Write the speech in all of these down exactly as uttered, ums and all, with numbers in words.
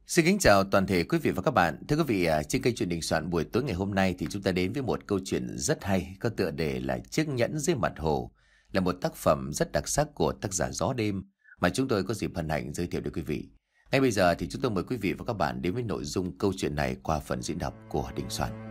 Xin kính chào toàn thể quý vị và các bạn. Thưa quý vị, à, trên kênh Chuyện Đình Soạn buổi tối ngày hôm nay thì chúng ta đến với một câu chuyện rất hay có tựa đề là Chiếc nhẫn dưới mặt hồ, là một tác phẩm rất đặc sắc của tác giả Gió Đêm mà chúng tôi có dịp hân hạnh giới thiệu đến quý vị. Ngay bây giờ thì chúng tôi mời quý vị và các bạn đến với nội dung câu chuyện này qua phần diễn đọc của Đình Soạn.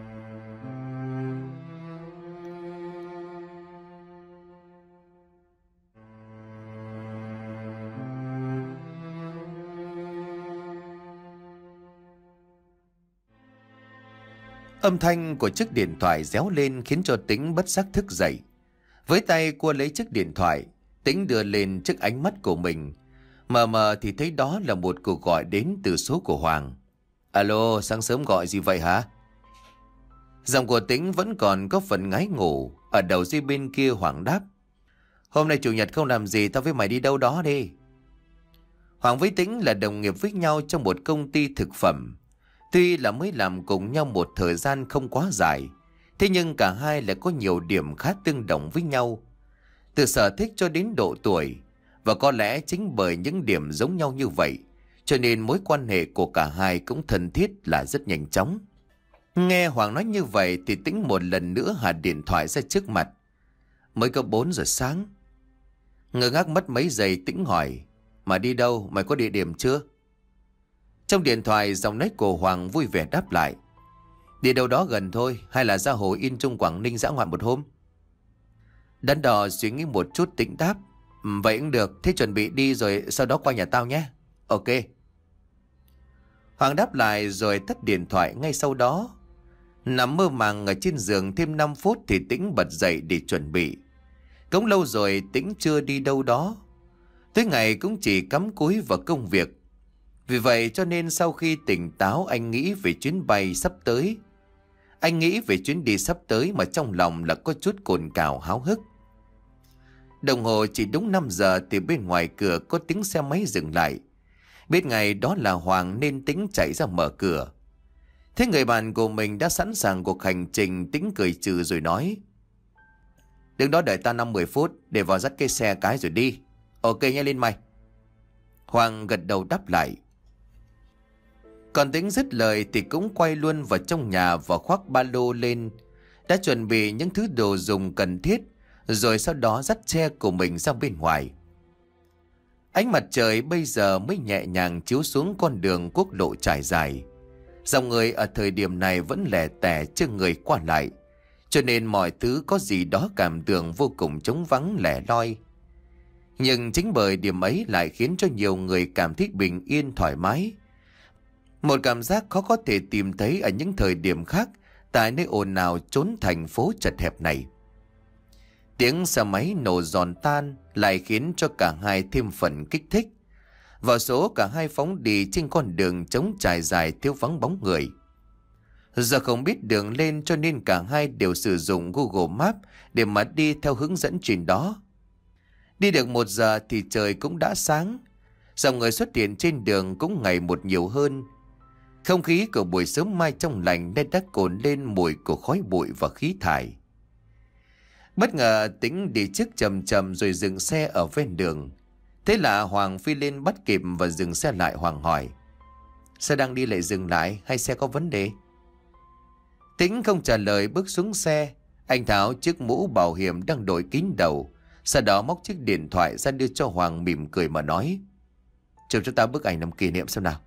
Âm thanh của chiếc điện thoại réo lên khiến cho Tĩnh bất giác thức dậy. Với tay cua lấy chiếc điện thoại, Tĩnh đưa lên trước ánh mắt của mình. Mờ mờ thì thấy đó là một cuộc gọi đến từ số của Hoàng. Alo, sáng sớm gọi gì vậy hả? Giọng của Tĩnh vẫn còn có phần ngái ngủ. Ở đầu dây bên kia Hoàng đáp: Hôm nay chủ nhật không làm gì, tao với mày đi đâu đó đi. Hoàng với Tĩnh là đồng nghiệp với nhau trong một công ty thực phẩm. Tuy là mới làm cùng nhau một thời gian không quá dài, thế nhưng cả hai lại có nhiều điểm khá tương đồng với nhau. Từ sở thích cho đến độ tuổi, và có lẽ chính bởi những điểm giống nhau như vậy, cho nên mối quan hệ của cả hai cũng thân thiết là rất nhanh chóng. Nghe Hoàng nói như vậy thì Tĩnh một lần nữa hạ điện thoại ra trước mặt. Mới có bốn giờ sáng. Ngơ ngác mất mấy giây, Tĩnh hỏi: Mà đi đâu, mày có địa điểm chưa? Trong điện thoại giọng nói của Hoàng vui vẻ đáp lại: Đi đâu đó gần thôi, hay là ra hồ In Trung Quảng Ninh dã ngoại một hôm? Đắn đo suy nghĩ một chút, Tĩnh đáp: Vậy cũng được, thế chuẩn bị đi rồi sau đó qua nhà tao nhé. Ok. Hoàng đáp lại rồi tắt điện thoại ngay sau đó. Nằm mơ màng ở trên giường thêm năm phút thì Tĩnh bật dậy để chuẩn bị. Cũng lâu rồi Tĩnh chưa đi đâu đó. Tới ngày cũng chỉ cắm cúi vào công việc. Vì vậy cho nên sau khi tỉnh táo, anh nghĩ về chuyến bay sắp tới. Anh nghĩ về chuyến đi sắp tới mà trong lòng là có chút cồn cào háo hức. Đồng hồ chỉ đúng năm giờ thì bên ngoài cửa có tiếng xe máy dừng lại. Biết ngay đó là Hoàng nên Tĩnh chạy ra mở cửa. Thế người bạn của mình đã sẵn sàng cuộc hành trình, Tĩnh cười trừ rồi nói: Đứng đó đợi ta năm mười phút để vào dắt cái xe cái rồi đi. Ok nha Linh mày. Hoàng gật đầu đáp lại. Còn Tĩnh dứt lời thì cũng quay luôn vào trong nhà và khoác ba lô lên, đã chuẩn bị những thứ đồ dùng cần thiết, rồi sau đó dắt xe của mình ra bên ngoài. Ánh mặt trời bây giờ mới nhẹ nhàng chiếu xuống con đường quốc lộ trải dài. Dòng người ở thời điểm này vẫn lẻ tẻ chưa người qua lại, cho nên mọi thứ có gì đó cảm tưởng vô cùng trống vắng lẻ loi. Nhưng chính bởi điểm ấy lại khiến cho nhiều người cảm thấy bình yên thoải mái. Một cảm giác khó có thể tìm thấy ở những thời điểm khác tại nơi ồn ào trốn thành phố chật hẹp này. Tiếng xe máy nổ giòn tan lại khiến cho cả hai thêm phần kích thích. Vào số cả hai phóng đi trên con đường trống trải dài thiếu vắng bóng người. Giờ không biết đường lên cho nên cả hai đều sử dụng Google Maps để mà đi theo hướng dẫn trên đó. Đi được một giờ thì trời cũng đã sáng. Dòng người xuất hiện trên đường cũng ngày một nhiều hơn. Không khí của buổi sớm mai trong lành nên đã cồn lên mùi của khói bụi và khí thải. Bất ngờ Tĩnh đi trước chậm chậm rồi dừng xe ở ven đường. Thế là Hoàng phi lên bắt kịp và dừng xe lại. Hoàng hỏi: Xe đang đi lại dừng lại hay xe có vấn đề? Tĩnh không trả lời, bước xuống xe. Anh tháo chiếc mũ bảo hiểm đang đội kín đầu, sau đó móc chiếc điện thoại ra đưa cho Hoàng, mỉm cười mà nói: Chụp cho ta bức ảnh làm kỷ niệm xem nào.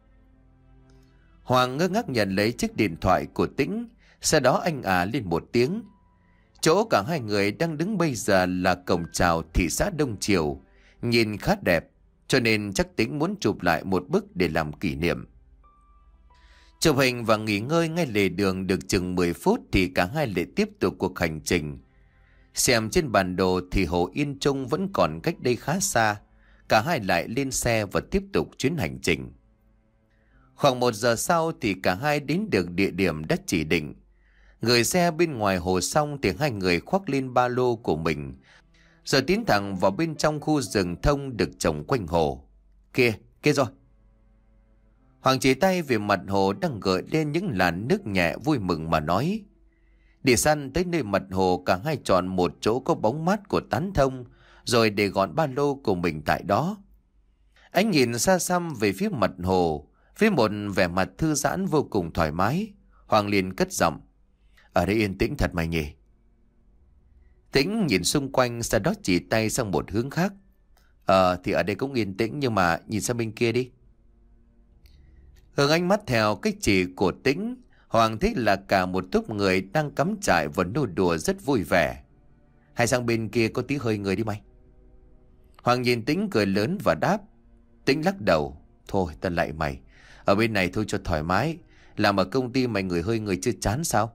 Hoàng ngơ ngác nhận lấy chiếc điện thoại của Tĩnh. Sau đó anh à lên một tiếng. Chỗ cả hai người đang đứng bây giờ là cổng chào thị xã Đông Triều, nhìn khá đẹp, cho nên chắc Tĩnh muốn chụp lại một bức để làm kỷ niệm. Chụp hình và nghỉ ngơi ngay lề đường được chừng mười phút thì cả hai lại tiếp tục cuộc hành trình. Xem trên bản đồ thì hồ Yên Trung vẫn còn cách đây khá xa. Cả hai lại lên xe và tiếp tục chuyến hành trình. Khoảng một giờ sau thì cả hai đến được địa điểm đã chỉ định. Gửi xe bên ngoài hồ xong thì hai người khoác lên ba lô của mình, rồi tiến thẳng vào bên trong khu rừng thông được trồng quanh hồ. Kia, kia rồi. Hoàng chỉ tay về mặt hồ đang gợi lên những làn nước nhẹ, vui mừng mà nói: Đi săn tới nơi mặt hồ, cả hai chọn một chỗ có bóng mát của tán thông, rồi để gọn ba lô của mình tại đó. Anh nhìn xa xăm về phía mặt hồ, Với một vẻ mặt thư giãn vô cùng thoải mái, Hoàng liền cất giọng: "Ở đây yên tĩnh thật mày nhỉ?" Tĩnh nhìn xung quanh, sau đó chỉ tay sang một hướng khác. Ờ thì ở đây cũng yên tĩnh, nhưng mà nhìn sang bên kia đi." Hướng ánh mắt theo cách chỉ của Tĩnh, Hoàng thấy là cả một tốp người đang cắm trại và nô đùa rất vui vẻ. "Hay sang bên kia có tí hơi người đi mày." Hoàng nhìn Tĩnh cười lớn và đáp. Tĩnh lắc đầu: "Thôi ta lại mày, ở bên này thôi cho thoải mái. Làm ở công ty mày người hơi người chưa chán sao?"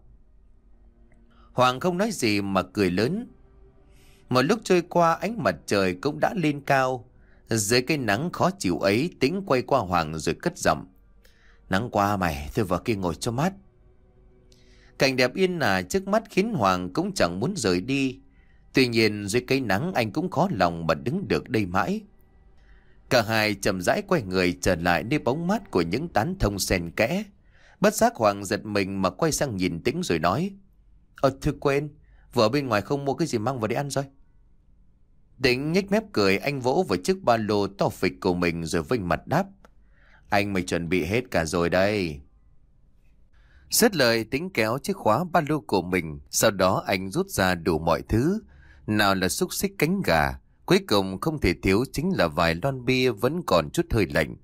Hoàng không nói gì mà cười lớn. Một lúc trôi qua, ánh mặt trời cũng đã lên cao. Dưới cái nắng khó chịu ấy, Tĩnh quay qua Hoàng rồi cất giọng: "Nắng qua mày, thôi vào kia ngồi cho mát." Cảnh đẹp yên ả trước mắt khiến Hoàng cũng chẳng muốn rời đi. Tuy nhiên dưới cái nắng anh cũng khó lòng mà đứng được đây mãi. Cả hai chậm rãi quay người trở lại nơi bóng mát của những tán thông xen kẽ. Bất giác Hoàng giật mình mà quay sang nhìn Tĩnh rồi nói: "Ờ thưa quên, vừa ở bên ngoài không mua cái gì mang vào để ăn rồi." Tĩnh nhếch mép cười, anh vỗ vào chiếc ba lô to phịch của mình rồi vênh mặt đáp: "Anh mày chuẩn bị hết cả rồi đây." Dứt lời, Tĩnh kéo chiếc khóa ba lô của mình, sau đó anh rút ra đủ mọi thứ. Nào là xúc xích cánh gà, cuối cùng không thể thiếu chính là vài lon bia vẫn còn chút hơi lạnh.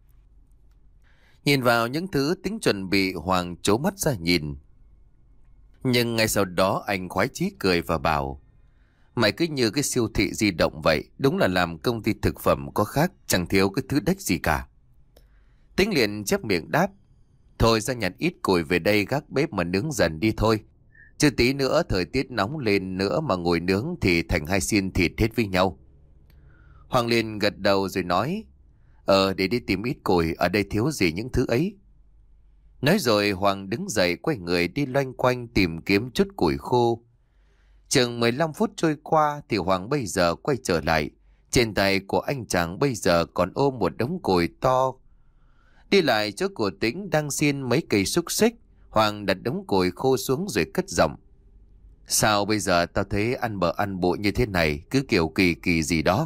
Nhìn vào những thứ Tĩnh chuẩn bị, Hoàng trố mắt ra nhìn. Nhưng ngay sau đó anh khoái chí cười và bảo: "Mày cứ như cái siêu thị di động vậy, đúng là làm công ty thực phẩm có khác, chẳng thiếu cái thứ đếch gì cả." Tĩnh liền chép miệng đáp: "Thôi ra nhặt ít củi về đây gác bếp mà nướng dần đi thôi. Chứ tí nữa thời tiết nóng lên nữa mà ngồi nướng thì thành hai xiên thịt hết với nhau." Hoàng liền gật đầu rồi nói: "Ờ để đi tìm ít củi, ở đây thiếu gì những thứ ấy." Nói rồi Hoàng đứng dậy quay người đi loanh quanh tìm kiếm chút củi khô. Chừng mười lăm phút trôi qua thì Hoàng bây giờ quay trở lại. Trên tay của anh chàng bây giờ còn ôm một đống củi to. Đi lại chỗ của Tĩnh đang xiên mấy cây xúc xích, Hoàng đặt đống củi khô xuống rồi cất giọng: "Sao bây giờ tao thấy ăn bở ăn bụi như thế này, cứ kiểu kỳ kỳ gì đó?"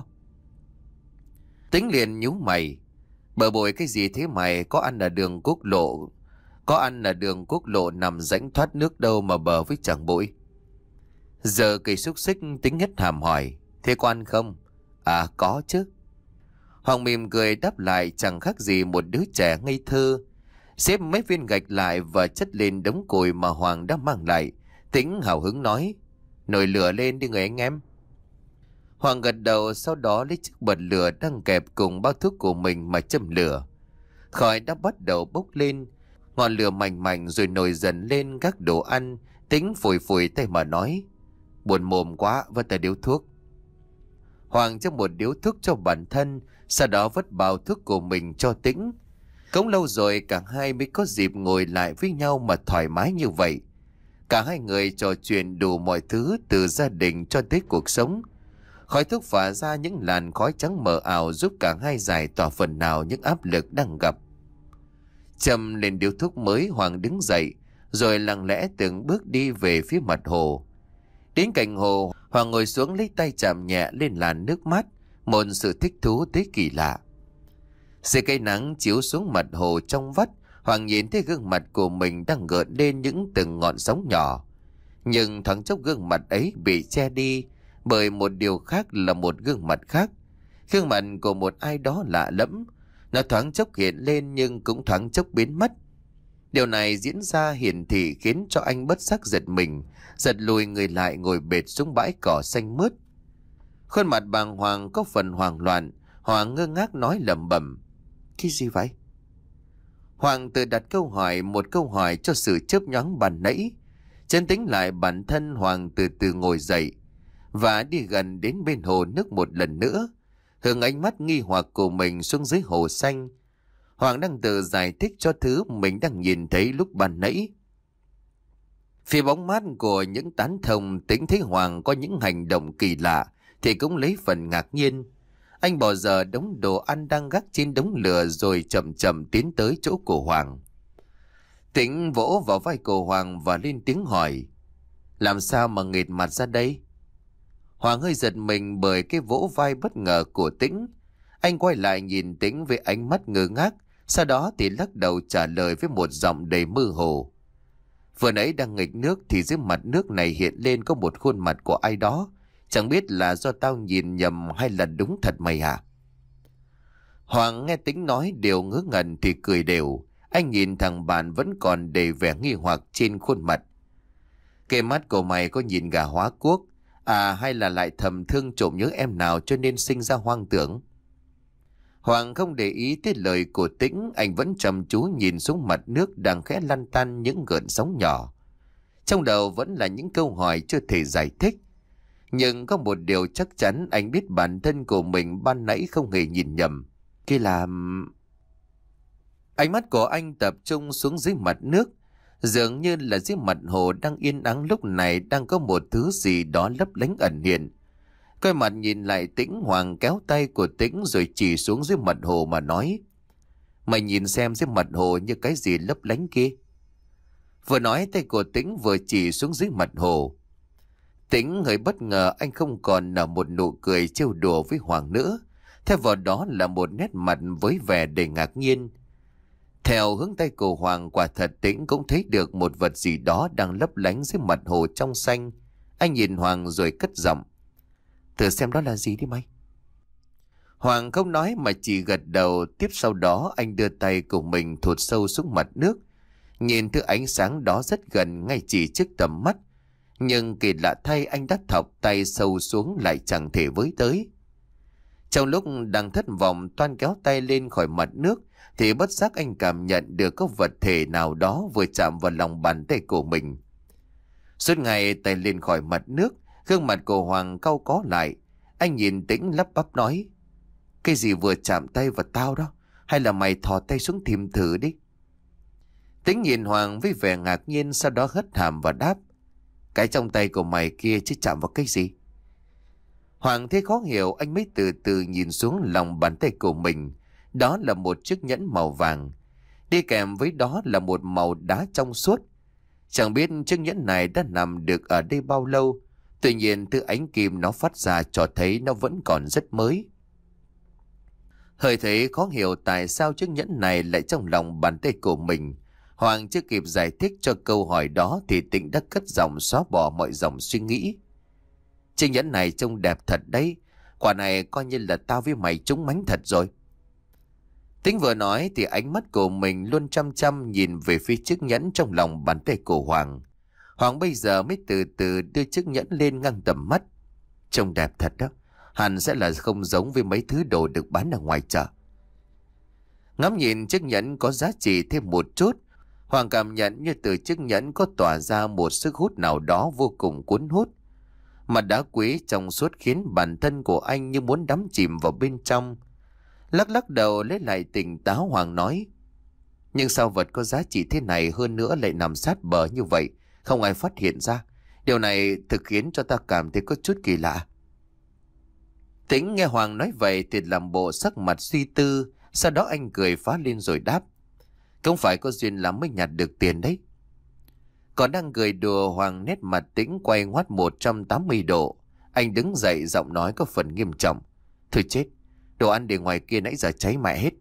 Tĩnh liền nhíu mày: "Bở bội cái gì thế mày, có ăn ở đường quốc lộ, có ăn ở đường quốc lộ nằm rãnh thoát nước đâu mà bờ với chẳng bụi." Giờ cây xúc xích, Tĩnh hết hàm hỏi: "Thế có ăn không?" "À có chứ." Hoàng mỉm cười đáp lại chẳng khác gì một đứa trẻ ngây thơ. Xếp mấy viên gạch lại và chất lên đống củi mà Hoàng đã mang lại. Tĩnh hào hứng nói: "Nồi lửa lên đi người anh em." Hoàng gật đầu, sau đó lấy chiếc bật lửa đang kẹp cùng bao thuốc của mình mà châm lửa. Khói đã bắt đầu bốc lên, ngọn lửa mảnh mảnh rồi nổi dần lên các đồ ăn. Tĩnh phủi phủi tay mà nói: "Buồn mồm quá, vất ta điếu thuốc." Hoàng cho một điếu thuốc cho bản thân, sau đó vứt bao thuốc của mình cho Tĩnh. Cũng lâu rồi cả hai mới có dịp ngồi lại với nhau mà thoải mái như vậy. Cả hai người trò chuyện đủ mọi thứ, từ gia đình cho tới cuộc sống. Khói thuốc phả ra những làn khói trắng mờ ảo giúp cả hai giải tỏa phần nào những áp lực đang gặp. Châm lên điếu thuốc mới, Hoàng đứng dậy rồi lặng lẽ từng bước đi về phía mặt hồ. Đến cạnh hồ, Hoàng ngồi xuống lấy tay chạm nhẹ lên làn nước mát, một sự thích thú tới kỳ lạ. Dưới cây nắng chiếu xuống mặt hồ trong vắt, Hoàng nhìn thấy gương mặt của mình đang gợn lên những từng ngọn sóng nhỏ. Nhưng thoáng chốc gương mặt ấy bị che đi bởi một điều khác, là một gương mặt khác. Gương mặt của một ai đó lạ lẫm. Nó thoáng chốc hiện lên nhưng cũng thoáng chốc biến mất. Điều này diễn ra hiển thị khiến cho anh bất giác giật mình, giật lùi người lại ngồi bệt xuống bãi cỏ xanh mướt. Khuôn mặt bàng hoàng có phần hoảng loạn, Hoàng ngơ ngác nói lẩm bẩm: "Cái gì vậy?" Hoàng tự đặt câu hỏi, một câu hỏi cho sự chớp nhoáng ban nãy. Chấn tĩnh lại bản thân, Hoàng từ từ ngồi dậy và đi gần đến bên hồ nước một lần nữa, hướng ánh mắt nghi hoặc của mình xuống dưới hồ xanh. Hoàng đang tự giải thích cho thứ mình đang nhìn thấy lúc ban nãy. Phía bóng mát của những tán thông, Tĩnh thấy Hoàng có những hành động kỳ lạ thì cũng lấy phần ngạc nhiên. Anh bỏ dở đống đồ ăn đang gác trên đống lửa rồi chậm chậm tiến tới chỗ của Hoàng. Tĩnh vỗ vào vai của Hoàng và lên tiếng hỏi: "Làm sao mà nghệt mặt ra đây?" Hoàng hơi giật mình bởi cái vỗ vai bất ngờ của Tĩnh. Anh quay lại nhìn Tĩnh với ánh mắt ngơ ngác, Sau đó thì lắc đầu trả lời với một giọng đầy mơ hồ. Vừa nãy đang nghịch nước thì dưới mặt nước này hiện lên có một khuôn mặt của ai đó. Chẳng biết là do tao nhìn nhầm hay là đúng thật mày hả? Hoàng nghe Tĩnh nói đều ngớ ngẩn thì cười đều. Anh nhìn thằng bạn vẫn còn đầy vẻ nghi hoặc trên khuôn mặt. Cái mắt của mày có nhìn gà hóa cuốc à, hay là lại thầm thương trộm nhớ em nào cho nên sinh ra hoang tưởng? Hoàng không để ý tới lời của Tĩnh, anh vẫn chăm chú nhìn xuống mặt nước đang khẽ lăn tăn những gợn sóng nhỏ. Trong đầu vẫn là những câu hỏi chưa thể giải thích. Nhưng có một điều chắc chắn, anh biết bản thân của mình ban nãy không hề nhìn nhầm. Kia là... Ánh mắt của anh tập trung xuống dưới mặt nước. Dường như là dưới mặt hồ đang yên ắng lúc này đang có một thứ gì đó lấp lánh ẩn hiện. Quay mặt nhìn lại Tĩnh, Hoàng kéo tay của Tĩnh rồi chỉ xuống dưới mặt hồ mà nói. Mày nhìn xem dưới mặt hồ như cái gì lấp lánh kia. Vừa nói tay của Tĩnh vừa chỉ xuống dưới mặt hồ. Tĩnh hơi bất ngờ, anh không còn nở một nụ cười trêu đùa với Hoàng nữa. Theo vào đó là một nét mặt với vẻ đầy ngạc nhiên. Theo hướng tay của Hoàng, quả thật Tĩnh cũng thấy được một vật gì đó đang lấp lánh dưới mặt hồ trong xanh. Anh nhìn Hoàng rồi cất giọng. Thử xem đó là gì đi mày. Hoàng không nói mà chỉ gật đầu. Tiếp sau đó anh đưa tay của mình thụt sâu xuống mặt nước. Nhìn thứ ánh sáng đó rất gần, ngay chỉ trước tầm mắt. Nhưng kỳ lạ thay, anh đã thọc tay sâu xuống lại chẳng thể với tới. Trong lúc đang thất vọng toan kéo tay lên khỏi mặt nước thì bất giác anh cảm nhận được có vật thể nào đó vừa chạm vào lòng bàn tay của mình. Suốt ngày tay lên khỏi mặt nước, gương mặt của Hoàng cau có lại. Anh nhìn Tĩnh lắp bắp nói. Cái gì vừa chạm tay vào tao đó? Hay là mày thò tay xuống tìm thử đi? Tĩnh nhìn Hoàng với vẻ ngạc nhiên, sau đó hất hàm và đáp. Cái trong tay của mày kia chứ chạm vào cái gì? Hoàng thấy khó hiểu, anh mới từ từ nhìn xuống lòng bàn tay của mình. Đó là một chiếc nhẫn màu vàng. Đi kèm với đó là một màu đá trong suốt. Chẳng biết chiếc nhẫn này đã nằm được ở đây bao lâu. Tuy nhiên thứ ánh kim nó phát ra cho thấy nó vẫn còn rất mới. Hơi thấy khó hiểu tại sao chiếc nhẫn này lại trong lòng bàn tay của mình. Hoàng chưa kịp giải thích cho câu hỏi đó thì Tĩnh đã cất giọng xóa bỏ mọi dòng suy nghĩ. Chiếc nhẫn này trông đẹp thật đấy. Quả này coi như là tao với mày trúng mánh thật rồi. Tĩnh vừa nói thì ánh mắt của mình luôn chăm chăm nhìn về phía chiếc nhẫn trong lòng bàn tay của Hoàng. Hoàng bây giờ mới từ từ đưa chiếc nhẫn lên ngang tầm mắt. Trông đẹp thật đó. Hẳn sẽ là không giống với mấy thứ đồ được bán ở ngoài chợ. Ngắm nhìn chiếc nhẫn có giá trị thêm một chút, Hoàng cảm nhận như từ chiếc nhẫn có tỏa ra một sức hút nào đó vô cùng cuốn hút. Mặt đá quý trong suốt khiến bản thân của anh như muốn đắm chìm vào bên trong. Lắc lắc đầu lấy lại tỉnh táo, Hoàng nói. Nhưng sao vật có giá trị thế này hơn nữa lại nằm sát bờ như vậy, không ai phát hiện ra? Điều này thực khiến cho ta cảm thấy có chút kỳ lạ. Tĩnh nghe Hoàng nói vậy thì làm bộ sắc mặt suy tư. Sau đó anh cười phá lên rồi đáp. Không phải có duyên lắm mới nhặt được tiền đấy. Còn đang cười đùa, Hoàng nét mặt Tĩnh quay ngoắt một trăm tám mươi độ. Anh đứng dậy, giọng nói có phần nghiêm trọng. Thôi chết, đồ ăn để ngoài kia nãy giờ cháy mẹ hết.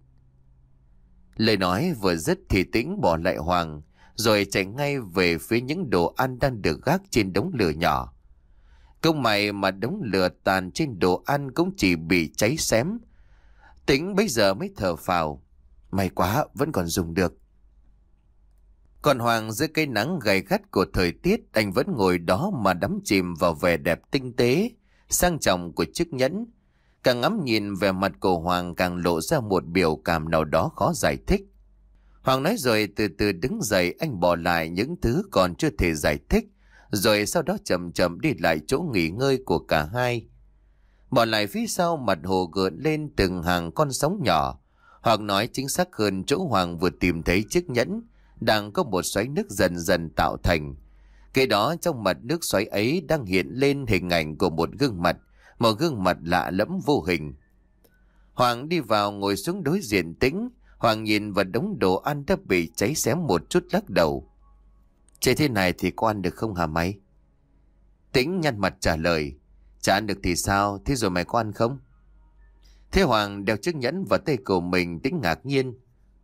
Lời nói vừa dứt thì Tĩnh bỏ lại Hoàng, rồi chạy ngay về phía những đồ ăn đang được gác trên đống lửa nhỏ. Công mày mà đống lửa tàn trên đồ ăn cũng chỉ bị cháy xém. Tĩnh bây giờ mới thở phào. May quá, vẫn còn dùng được. Còn Hoàng dưới cây nắng gay gắt của thời tiết, anh vẫn ngồi đó mà đắm chìm vào vẻ đẹp tinh tế, sang trọng của chiếc nhẫn. Càng ngắm nhìn vẻ mặt của Hoàng càng lộ ra một biểu cảm nào đó khó giải thích. Hoàng nói rồi từ từ đứng dậy, anh bỏ lại những thứ còn chưa thể giải thích, rồi sau đó chậm chậm đi lại chỗ nghỉ ngơi của cả hai. Bỏ lại phía sau mặt hồ gợn lên từng hàng con sóng nhỏ, hoặc nói chính xác hơn chỗ Hoàng vừa tìm thấy chiếc nhẫn, đang có một xoáy nước dần dần tạo thành. Kế đó trong mặt nước xoáy ấy đang hiện lên hình ảnh của một gương mặt, một gương mặt lạ lẫm vô hình. Hoàng đi vào ngồi xuống đối diện Tĩnh. Hoàng nhìn vào đống đồ ăn đã bị cháy xém một chút, lắc đầu. Chơi thế này thì có ăn được không hả mày? Tĩnh nhăn mặt trả lời. Chả ăn được thì sao, thế rồi mày có ăn không? Thế Hoàng đeo chiếc nhẫn vào tay của mình. Tĩnh ngạc nhiên.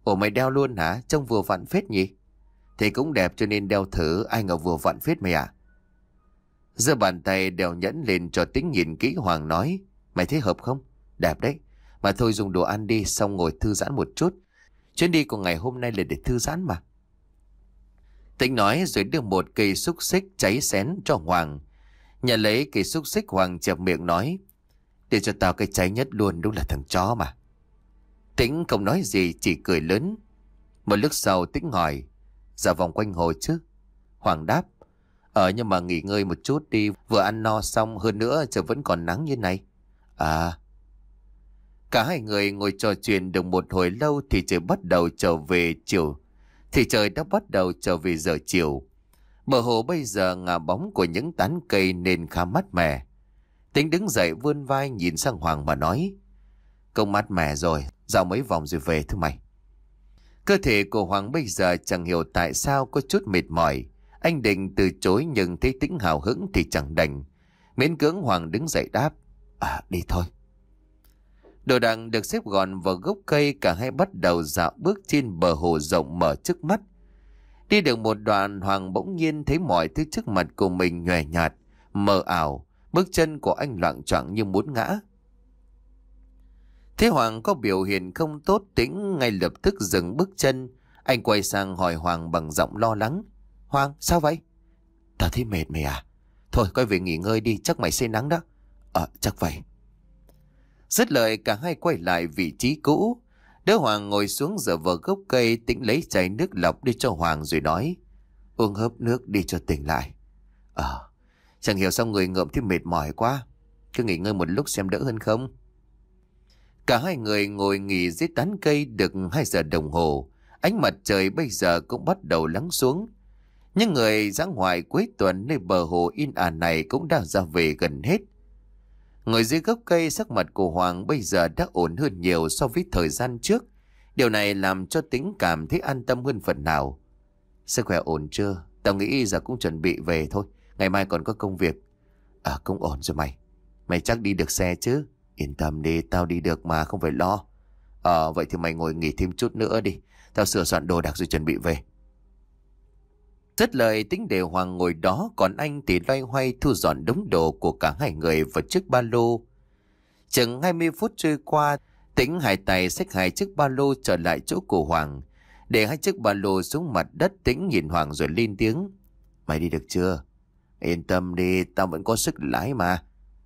Ủa mày đeo luôn hả? Trông vừa vặn phết nhỉ? Thì cũng đẹp cho nên đeo thử, ai ngờ vừa vặn phết mày à? Giơ bàn tay đeo nhẫn lên cho Tĩnh nhìn kỹ. Hoàng nói, mày thấy hợp không? Đẹp đấy. Mà thôi dùng đồ ăn đi, xong ngồi thư giãn một chút. Chuyến đi của ngày hôm nay là để thư giãn mà. Tĩnh nói rồi đưa một cây xúc xích cháy xén cho Hoàng. Nhận lấy cây xúc xích, Hoàng chẹp miệng nói, để cho tao cái cháy nhất luôn, đúng là thằng chó mà. Tĩnh không nói gì, chỉ cười lớn. Một lúc sau Tĩnh hỏi, dạ vòng quanh hồ chứ? Hoàng đáp, ờ nhưng mà nghỉ ngơi một chút đi, vừa ăn no xong, hơn nữa trời vẫn còn nắng như này. À. Cả hai người ngồi trò chuyện được một hồi lâu thì trời bắt đầu trở về chiều. Thì trời đã bắt đầu trở về giờ chiều. Bờ hồ bây giờ ngả bóng của những tán cây nên khá mát mẻ. Tĩnh đứng dậy vươn vai nhìn sang Hoàng mà nói, công mát mẻ rồi, dạo mấy vòng rồi về thôi mày. Cơ thể của Hoàng bây giờ chẳng hiểu tại sao có chút mệt mỏi. Anh định từ chối nhưng thấy Tĩnh hào hứng thì chẳng đành. Miễn cưỡng Hoàng đứng dậy đáp, à đi thôi. Đồ đạc được xếp gọn vào gốc cây, cả hai bắt đầu dạo bước trên bờ hồ rộng mở trước mắt. Đi được một đoạn, Hoàng bỗng nhiên thấy mọi thứ trước mặt của mình nhòe nhạt, mờ ảo. Bước chân của anh loạng choạng như muốn ngã. Thế Hoàng có biểu hiện không tốt, Tĩnh ngay lập tức dừng bước chân. Anh quay sang hỏi Hoàng bằng giọng lo lắng, Hoàng sao vậy? Tao thấy mệt mày à? Thôi quay về nghỉ ngơi đi, chắc mày say nắng đó. Ờ chắc vậy. Dứt lời cả hai quay lại vị trí cũ. Đỡ Hoàng ngồi xuống dựa vào gốc cây. Tĩnh lấy chai nước lọc đi cho Hoàng rồi nói, uống hớp nước đi cho tỉnh lại. Ờ chẳng hiểu sao người ngợm thấy mệt mỏi quá, cứ nghỉ ngơi một lúc xem đỡ hơn không. Cả hai người ngồi nghỉ dưới tán cây được hai giờ đồng hồ. Ánh mặt trời bây giờ cũng bắt đầu lắng xuống. Những người dã ngoại cuối tuần nơi bờ hồ in ả này cũng đã ra về gần hết. Ngồi dưới gốc cây, sắc mặt của Hoàng bây giờ đã ổn hơn nhiều so với thời gian trước. Điều này làm cho Tĩnh cảm thấy an tâm hơn phần nào. Sức khỏe ổn chưa? Tao nghĩ giờ cũng chuẩn bị về thôi, ngày mai còn có công việc. À cũng ổn rồi mày. Mày chắc đi được xe chứ? Yên tâm đi, tao đi được mà, không phải lo. Ờ vậy thì mày ngồi nghỉ thêm chút nữa đi, tao sửa soạn đồ đạc rồi chuẩn bị về. Dứt lời, Tĩnh để Hoàng ngồi đó, còn anh thì loay hoay thu dọn đống đồ của cả hai người vào chiếc ba lô. Chừng hai mươi phút trôi qua, Tĩnh hai tay xách hai chiếc ba lô trở lại chỗ của Hoàng. Để hai chiếc ba lô xuống mặt đất, Tĩnh nhìn Hoàng rồi lên tiếng, mày đi được chưa? Yên tâm đi, tao vẫn có sức lái mà.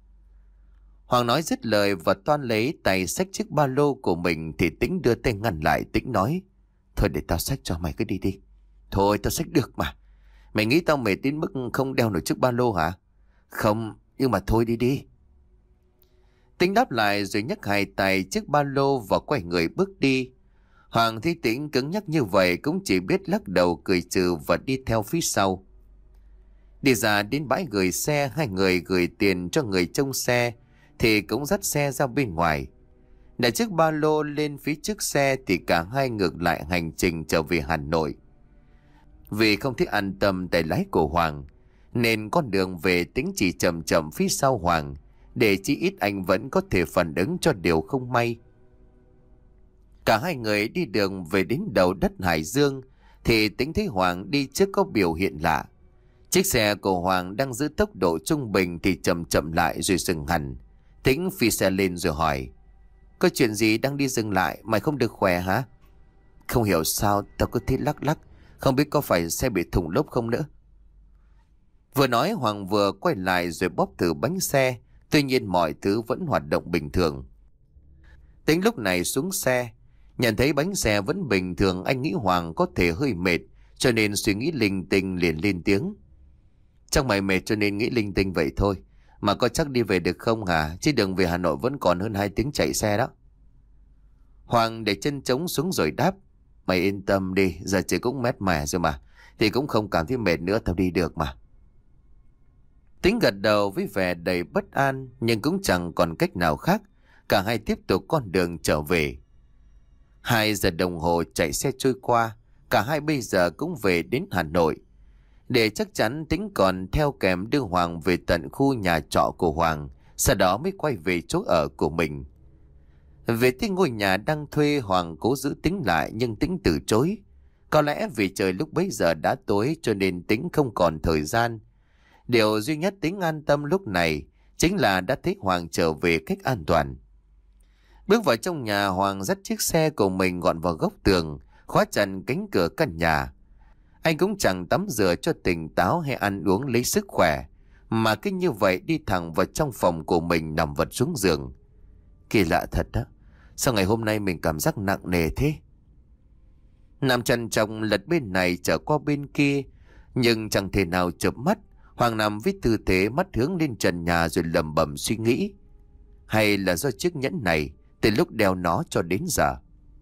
Hoàng nói dứt lời và toan lấy tay xách chiếc ba lô của mình thì Tĩnh đưa tay ngăn lại. Tĩnh nói, thôi để tao xách cho mày, cứ đi đi. Thôi tao xách được mà. Mày nghĩ tao mệt đến mức không đeo nổi chiếc ba lô hả? Không, nhưng mà thôi đi đi. Tĩnh đáp lại rồi nhấc hai tay chiếc ba lô và quay người bước đi. Hoàng thấy Tĩnh cứng nhắc như vậy cũng chỉ biết lắc đầu cười trừ và đi theo phía sau. Đi ra đến bãi gửi xe, hai người gửi tiền cho người trông xe thì cũng dắt xe ra bên ngoài. Đặt chiếc ba lô lên phía trước xe thì cả hai ngược lại hành trình trở về Hà Nội. Vì không thích an tâm tay lái của Hoàng nên con đường về Tĩnh chỉ chậm chậm phía sau Hoàng, để chí ít anh vẫn có thể phản ứng cho điều không may. Cả hai người đi đường về đến đầu đất Hải Dương thì Tĩnh thấy Hoàng đi trước có biểu hiện lạ. Chiếc xe của Hoàng đang giữ tốc độ trung bình thì chậm chậm lại rồi dừng hẳn. Tĩnh phi xe lên rồi hỏi, có chuyện gì đang đi dừng lại, mày không được khỏe hả? Không hiểu sao tao cứ thấy lắc lắc, không biết có phải xe bị thủng lốp không nữa. Vừa nói Hoàng vừa quay lại rồi bóp thử bánh xe. Tuy nhiên mọi thứ vẫn hoạt động bình thường. Tĩnh lúc này xuống xe, nhận thấy bánh xe vẫn bình thường, anh nghĩ Hoàng có thể hơi mệt cho nên suy nghĩ linh tinh liền lên tiếng, chắc mày mệt cho nên nghĩ linh tinh vậy thôi, mà có chắc đi về được không hả? Chứ đường về Hà Nội vẫn còn hơn hai tiếng chạy xe đó. Hoàng để chân trống xuống rồi đáp, mày yên tâm đi, giờ trời cũng mát mẻ rồi mà, thì cũng không cảm thấy mệt nữa, tao đi được mà. Tĩnh gật đầu với vẻ đầy bất an, nhưng cũng chẳng còn cách nào khác. Cả hai tiếp tục con đường trở về. Hai giờ đồng hồ chạy xe trôi qua, cả hai bây giờ cũng về đến Hà Nội. Để chắc chắn, Tĩnh còn theo kèm đưa Hoàng về tận khu nhà trọ của Hoàng, sau đó mới quay về chỗ ở của mình. Về tới ngôi nhà đang thuê, Hoàng cố giữ Tĩnh lại nhưng Tĩnh từ chối. Có lẽ vì trời lúc bấy giờ đã tối cho nên Tĩnh không còn thời gian. Điều duy nhất Tĩnh an tâm lúc này chính là đã thấy Hoàng trở về cách an toàn. Bước vào trong nhà, Hoàng dắt chiếc xe của mình gọn vào góc tường, khóa chặt cánh cửa căn nhà. Anh cũng chẳng tắm rửa cho tỉnh táo hay ăn uống lấy sức khỏe, mà cứ như vậy đi thẳng vào trong phòng của mình, nằm vật xuống giường. Kỳ lạ thật đó, sao ngày hôm nay mình cảm giác nặng nề thế? Nằm trằn trọc lật bên này trở qua bên kia, nhưng chẳng thể nào chợp mắt. Hoàng nằm với tư thế mắt hướng lên trần nhà rồi lẩm bẩm suy nghĩ. Hay là do chiếc nhẫn này từ lúc đeo nó cho đến giờ?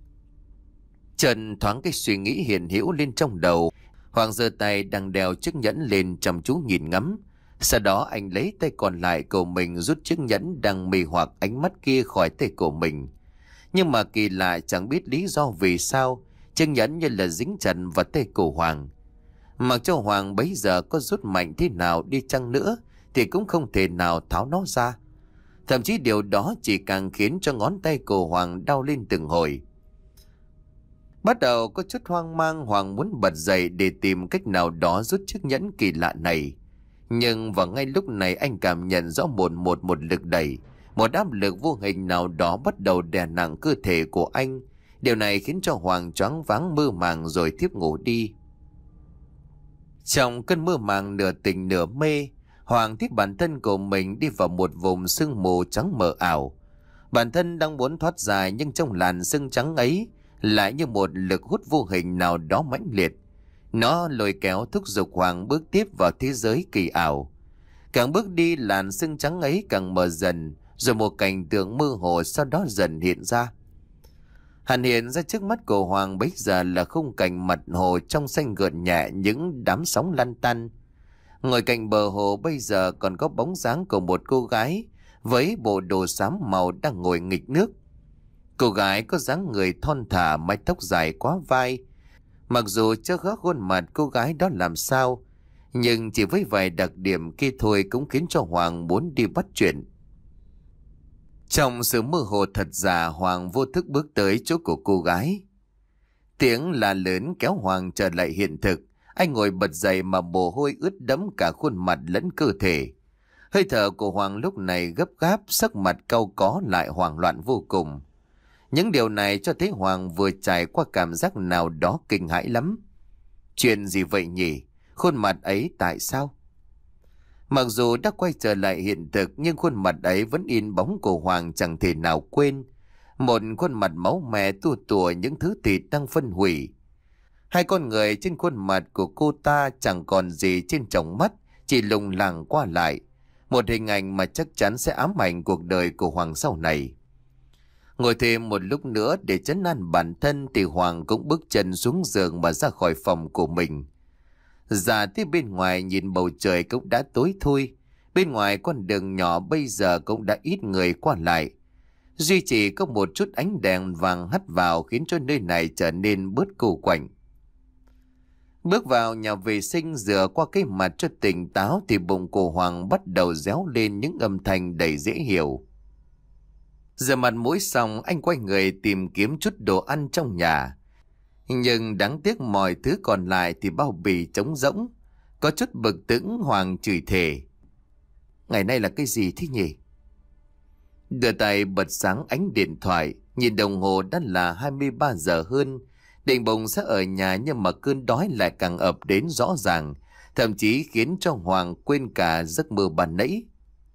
Trần thoáng cái suy nghĩ hiện hữu lên trong đầu. Hoàng giơ tay đang đeo chiếc nhẫn lên, chăm chú nhìn ngắm. Sau đó anh lấy tay còn lại của mình rút chiếc nhẫn đang mê hoặc ánh mắt kia khỏi tay của mình. Nhưng mà kỳ lạ, chẳng biết lý do vì sao chiếc nhẫn như là dính chặt vào tay của Hoàng. Mặc cho Hoàng bấy giờ có rút mạnh thế nào đi chăng nữa thì cũng không thể nào tháo nó ra. Thậm chí điều đó chỉ càng khiến cho ngón tay của Hoàng đau lên từng hồi. Bắt đầu có chút hoang mang, Hoàng muốn bật dậy để tìm cách nào đó rút chiếc nhẫn kỳ lạ này. Nhưng vào ngay lúc này anh cảm nhận rõ một một một lực đẩy, một áp lực vô hình nào đó bắt đầu đè nặng cơ thể của anh. Điều này khiến cho Hoàng choáng váng mơ màng rồi thiếp ngủ đi. Trong cơn mơ màng nửa tỉnh nửa mê, Hoàng thấy bản thân của mình đi vào một vùng sương mù trắng mờ ảo. Bản thân đang muốn thoát ra, nhưng trong làn sương trắng ấy lại như một lực hút vô hình nào đó mãnh liệt. Nó lôi kéo thúc giục Hoàng bước tiếp vào thế giới kỳ ảo. Càng bước đi, làn sương trắng ấy càng mờ dần, rồi một cảnh tượng mơ hồ sau đó dần hiện ra. Hẳn hiện ra trước mắt của Hoàng bấy giờ là khung cảnh mặt hồ trong xanh gợn nhẹ những đám sóng lăn tăn. Ngồi cạnh bờ hồ bây giờ còn có bóng dáng của một cô gái với bộ đồ xám màu đang ngồi nghịch nước. Cô gái có dáng người thon thả, mái tóc dài quá vai. Mặc dù chưa rõ khuôn mặt cô gái đó làm sao, nhưng chỉ với vài đặc điểm kia thôi cũng khiến cho Hoàng muốn đi bắt chuyện. Trong sự mơ hồ thật giả, Hoàng vô thức bước tới chỗ của cô gái. Tiếng la lớn kéo Hoàng trở lại hiện thực. Anh ngồi bật dậy mà mồ hôi ướt đẫm cả khuôn mặt lẫn cơ thể. Hơi thở của Hoàng lúc này gấp gáp, sắc mặt cau có lại hoảng loạn vô cùng. Những điều này cho thấy Hoàng vừa trải qua cảm giác nào đó kinh hãi lắm. Chuyện gì vậy nhỉ? Khuôn mặt ấy tại sao? Mặc dù đã quay trở lại hiện thực, nhưng khuôn mặt ấy vẫn in bóng của Hoàng chẳng thể nào quên. Một khuôn mặt máu me tua tủa những thứ thịt đang phân hủy. Hai con người trên khuôn mặt của cô ta chẳng còn gì trên tròng mắt, chỉ lùng lẳng qua lại. Một hình ảnh mà chắc chắn sẽ ám ảnh cuộc đời của Hoàng sau này. Ngồi thêm một lúc nữa để trấn an bản thân thì Hoàng cũng bước chân xuống giường mà ra khỏi phòng của mình. Ra tới bên ngoài nhìn bầu trời cũng đã tối thui. Bên ngoài con đường nhỏ bây giờ cũng đã ít người qua lại. Duy chỉ có một chút ánh đèn vàng hắt vào khiến cho nơi này trở nên bớt cô quạnh. Bước vào nhà vệ sinh rửa qua cái mặt cho tỉnh táo thì bụng của Hoàng bắt đầu réo lên những âm thanh đầy dễ hiểu. Rửa mặt mũi xong, anh quay người tìm kiếm chút đồ ăn trong nhà. Nhưng đáng tiếc mọi thứ còn lại thì bao bì trống rỗng. Có chút bực tĩnh, Hoàng chửi thề. Ngày nay là cái gì thế nhỉ? Đưa tay bật sáng ánh điện thoại, nhìn đồng hồ đã là hai mươi ba giờ hơn. Định bụng sẽ ở nhà nhưng mà cơn đói lại càng ập đến rõ ràng, thậm chí khiến cho Hoàng quên cả giấc mơ ban nãy.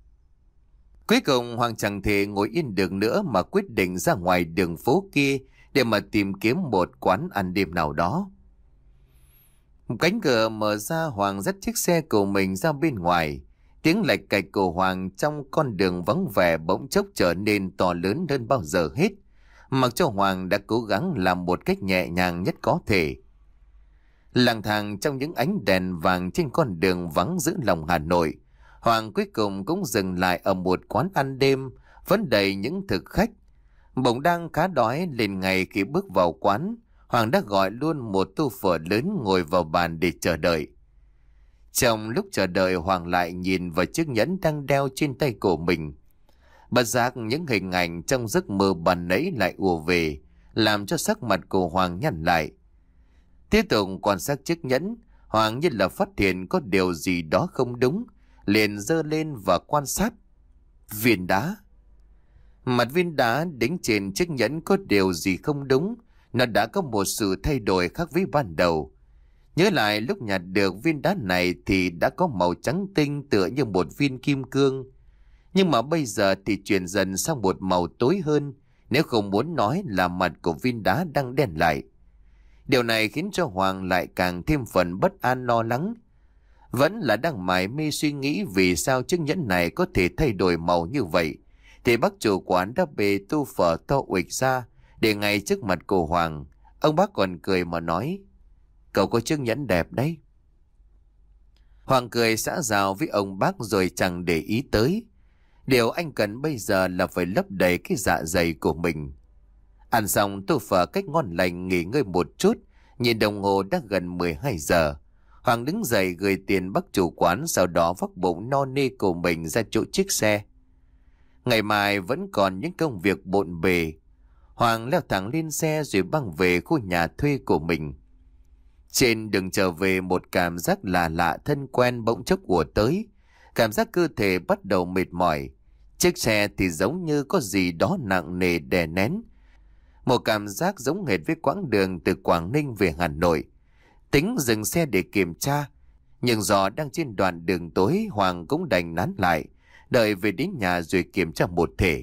Cuối cùng Hoàng chẳng thể ngồi yên được nữa mà quyết định ra ngoài đường phố kia để mà tìm kiếm một quán ăn đêm nào đó. Cánh cửa mở ra, Hoàng dắt chiếc xe của mình ra bên ngoài. Tiếng lạch cạch của Hoàng trong con đường vắng vẻ bỗng chốc trở nên to lớn hơn bao giờ hết. Mặc cho Hoàng đã cố gắng làm một cách nhẹ nhàng nhất có thể. Lang thang trong những ánh đèn vàng trên con đường vắng giữa lòng Hà Nội, Hoàng cuối cùng cũng dừng lại ở một quán ăn đêm vẫn đầy những thực khách. Bỗng đang khá đói lên ngày khi bước vào quán, Hoàng đã gọi luôn một tô phở lớn ngồi vào bàn để chờ đợi. Trong lúc chờ đợi, Hoàng lại nhìn vào chiếc nhẫn đang đeo trên tay của mình. Bất giác những hình ảnh trong giấc mơ ban nãy lại ùa về, làm cho sắc mặt của Hoàng nhăn lại. Tiếp tục quan sát chiếc nhẫn, Hoàng như là phát hiện có điều gì đó không đúng, liền giơ lên và quan sát. Viên đá. Mặt viên đá đính trên chiếc nhẫn có điều gì không đúng, nó đã có một sự thay đổi khác với ban đầu. Nhớ lại lúc nhặt được viên đá này thì đã có màu trắng tinh tựa như một viên kim cương. Nhưng mà bây giờ thì chuyển dần sang một màu tối hơn, nếu không muốn nói là mặt của viên đá đang đen lại. Điều này khiến cho Hoàng lại càng thêm phần bất an lo lắng. Vẫn là đang mải mê suy nghĩ vì sao chiếc nhẫn này có thể thay đổi màu như vậy, thì bác chủ quán đã bề tu phở to uịch ra để ngay trước mặt của Hoàng. Ông bác còn cười mà nói: "Cậu có chiếc nhẫn đẹp đấy." Hoàng cười xã giao với ông bác rồi chẳng để ý tới. Điều anh cần bây giờ là phải lấp đầy cái dạ dày của mình. Ăn xong tô phở cách ngon lành, nghỉ ngơi một chút, nhìn đồng hồ đã gần mười hai giờ. Hoàng đứng dậy gửi tiền bác chủ quán, sau đó vác bụng no nê của mình ra chỗ chiếc xe. Ngày mai vẫn còn những công việc bộn bề. Hoàng leo thẳng lên xe rồi băng về khu nhà thuê của mình. Trên đường trở về, một cảm giác lạ lạ thân quen bỗng chốc ùa tới. Cảm giác cơ thể bắt đầu mệt mỏi. Chiếc xe thì giống như có gì đó nặng nề đè nén. Một cảm giác giống hệt với quãng đường từ Quảng Ninh về Hà Nội. Tính dừng xe để kiểm tra, nhưng do đang trên đoạn đường tối, Hoàng cũng đành nán lại, đợi về đến nhà rồi kiểm tra một thể.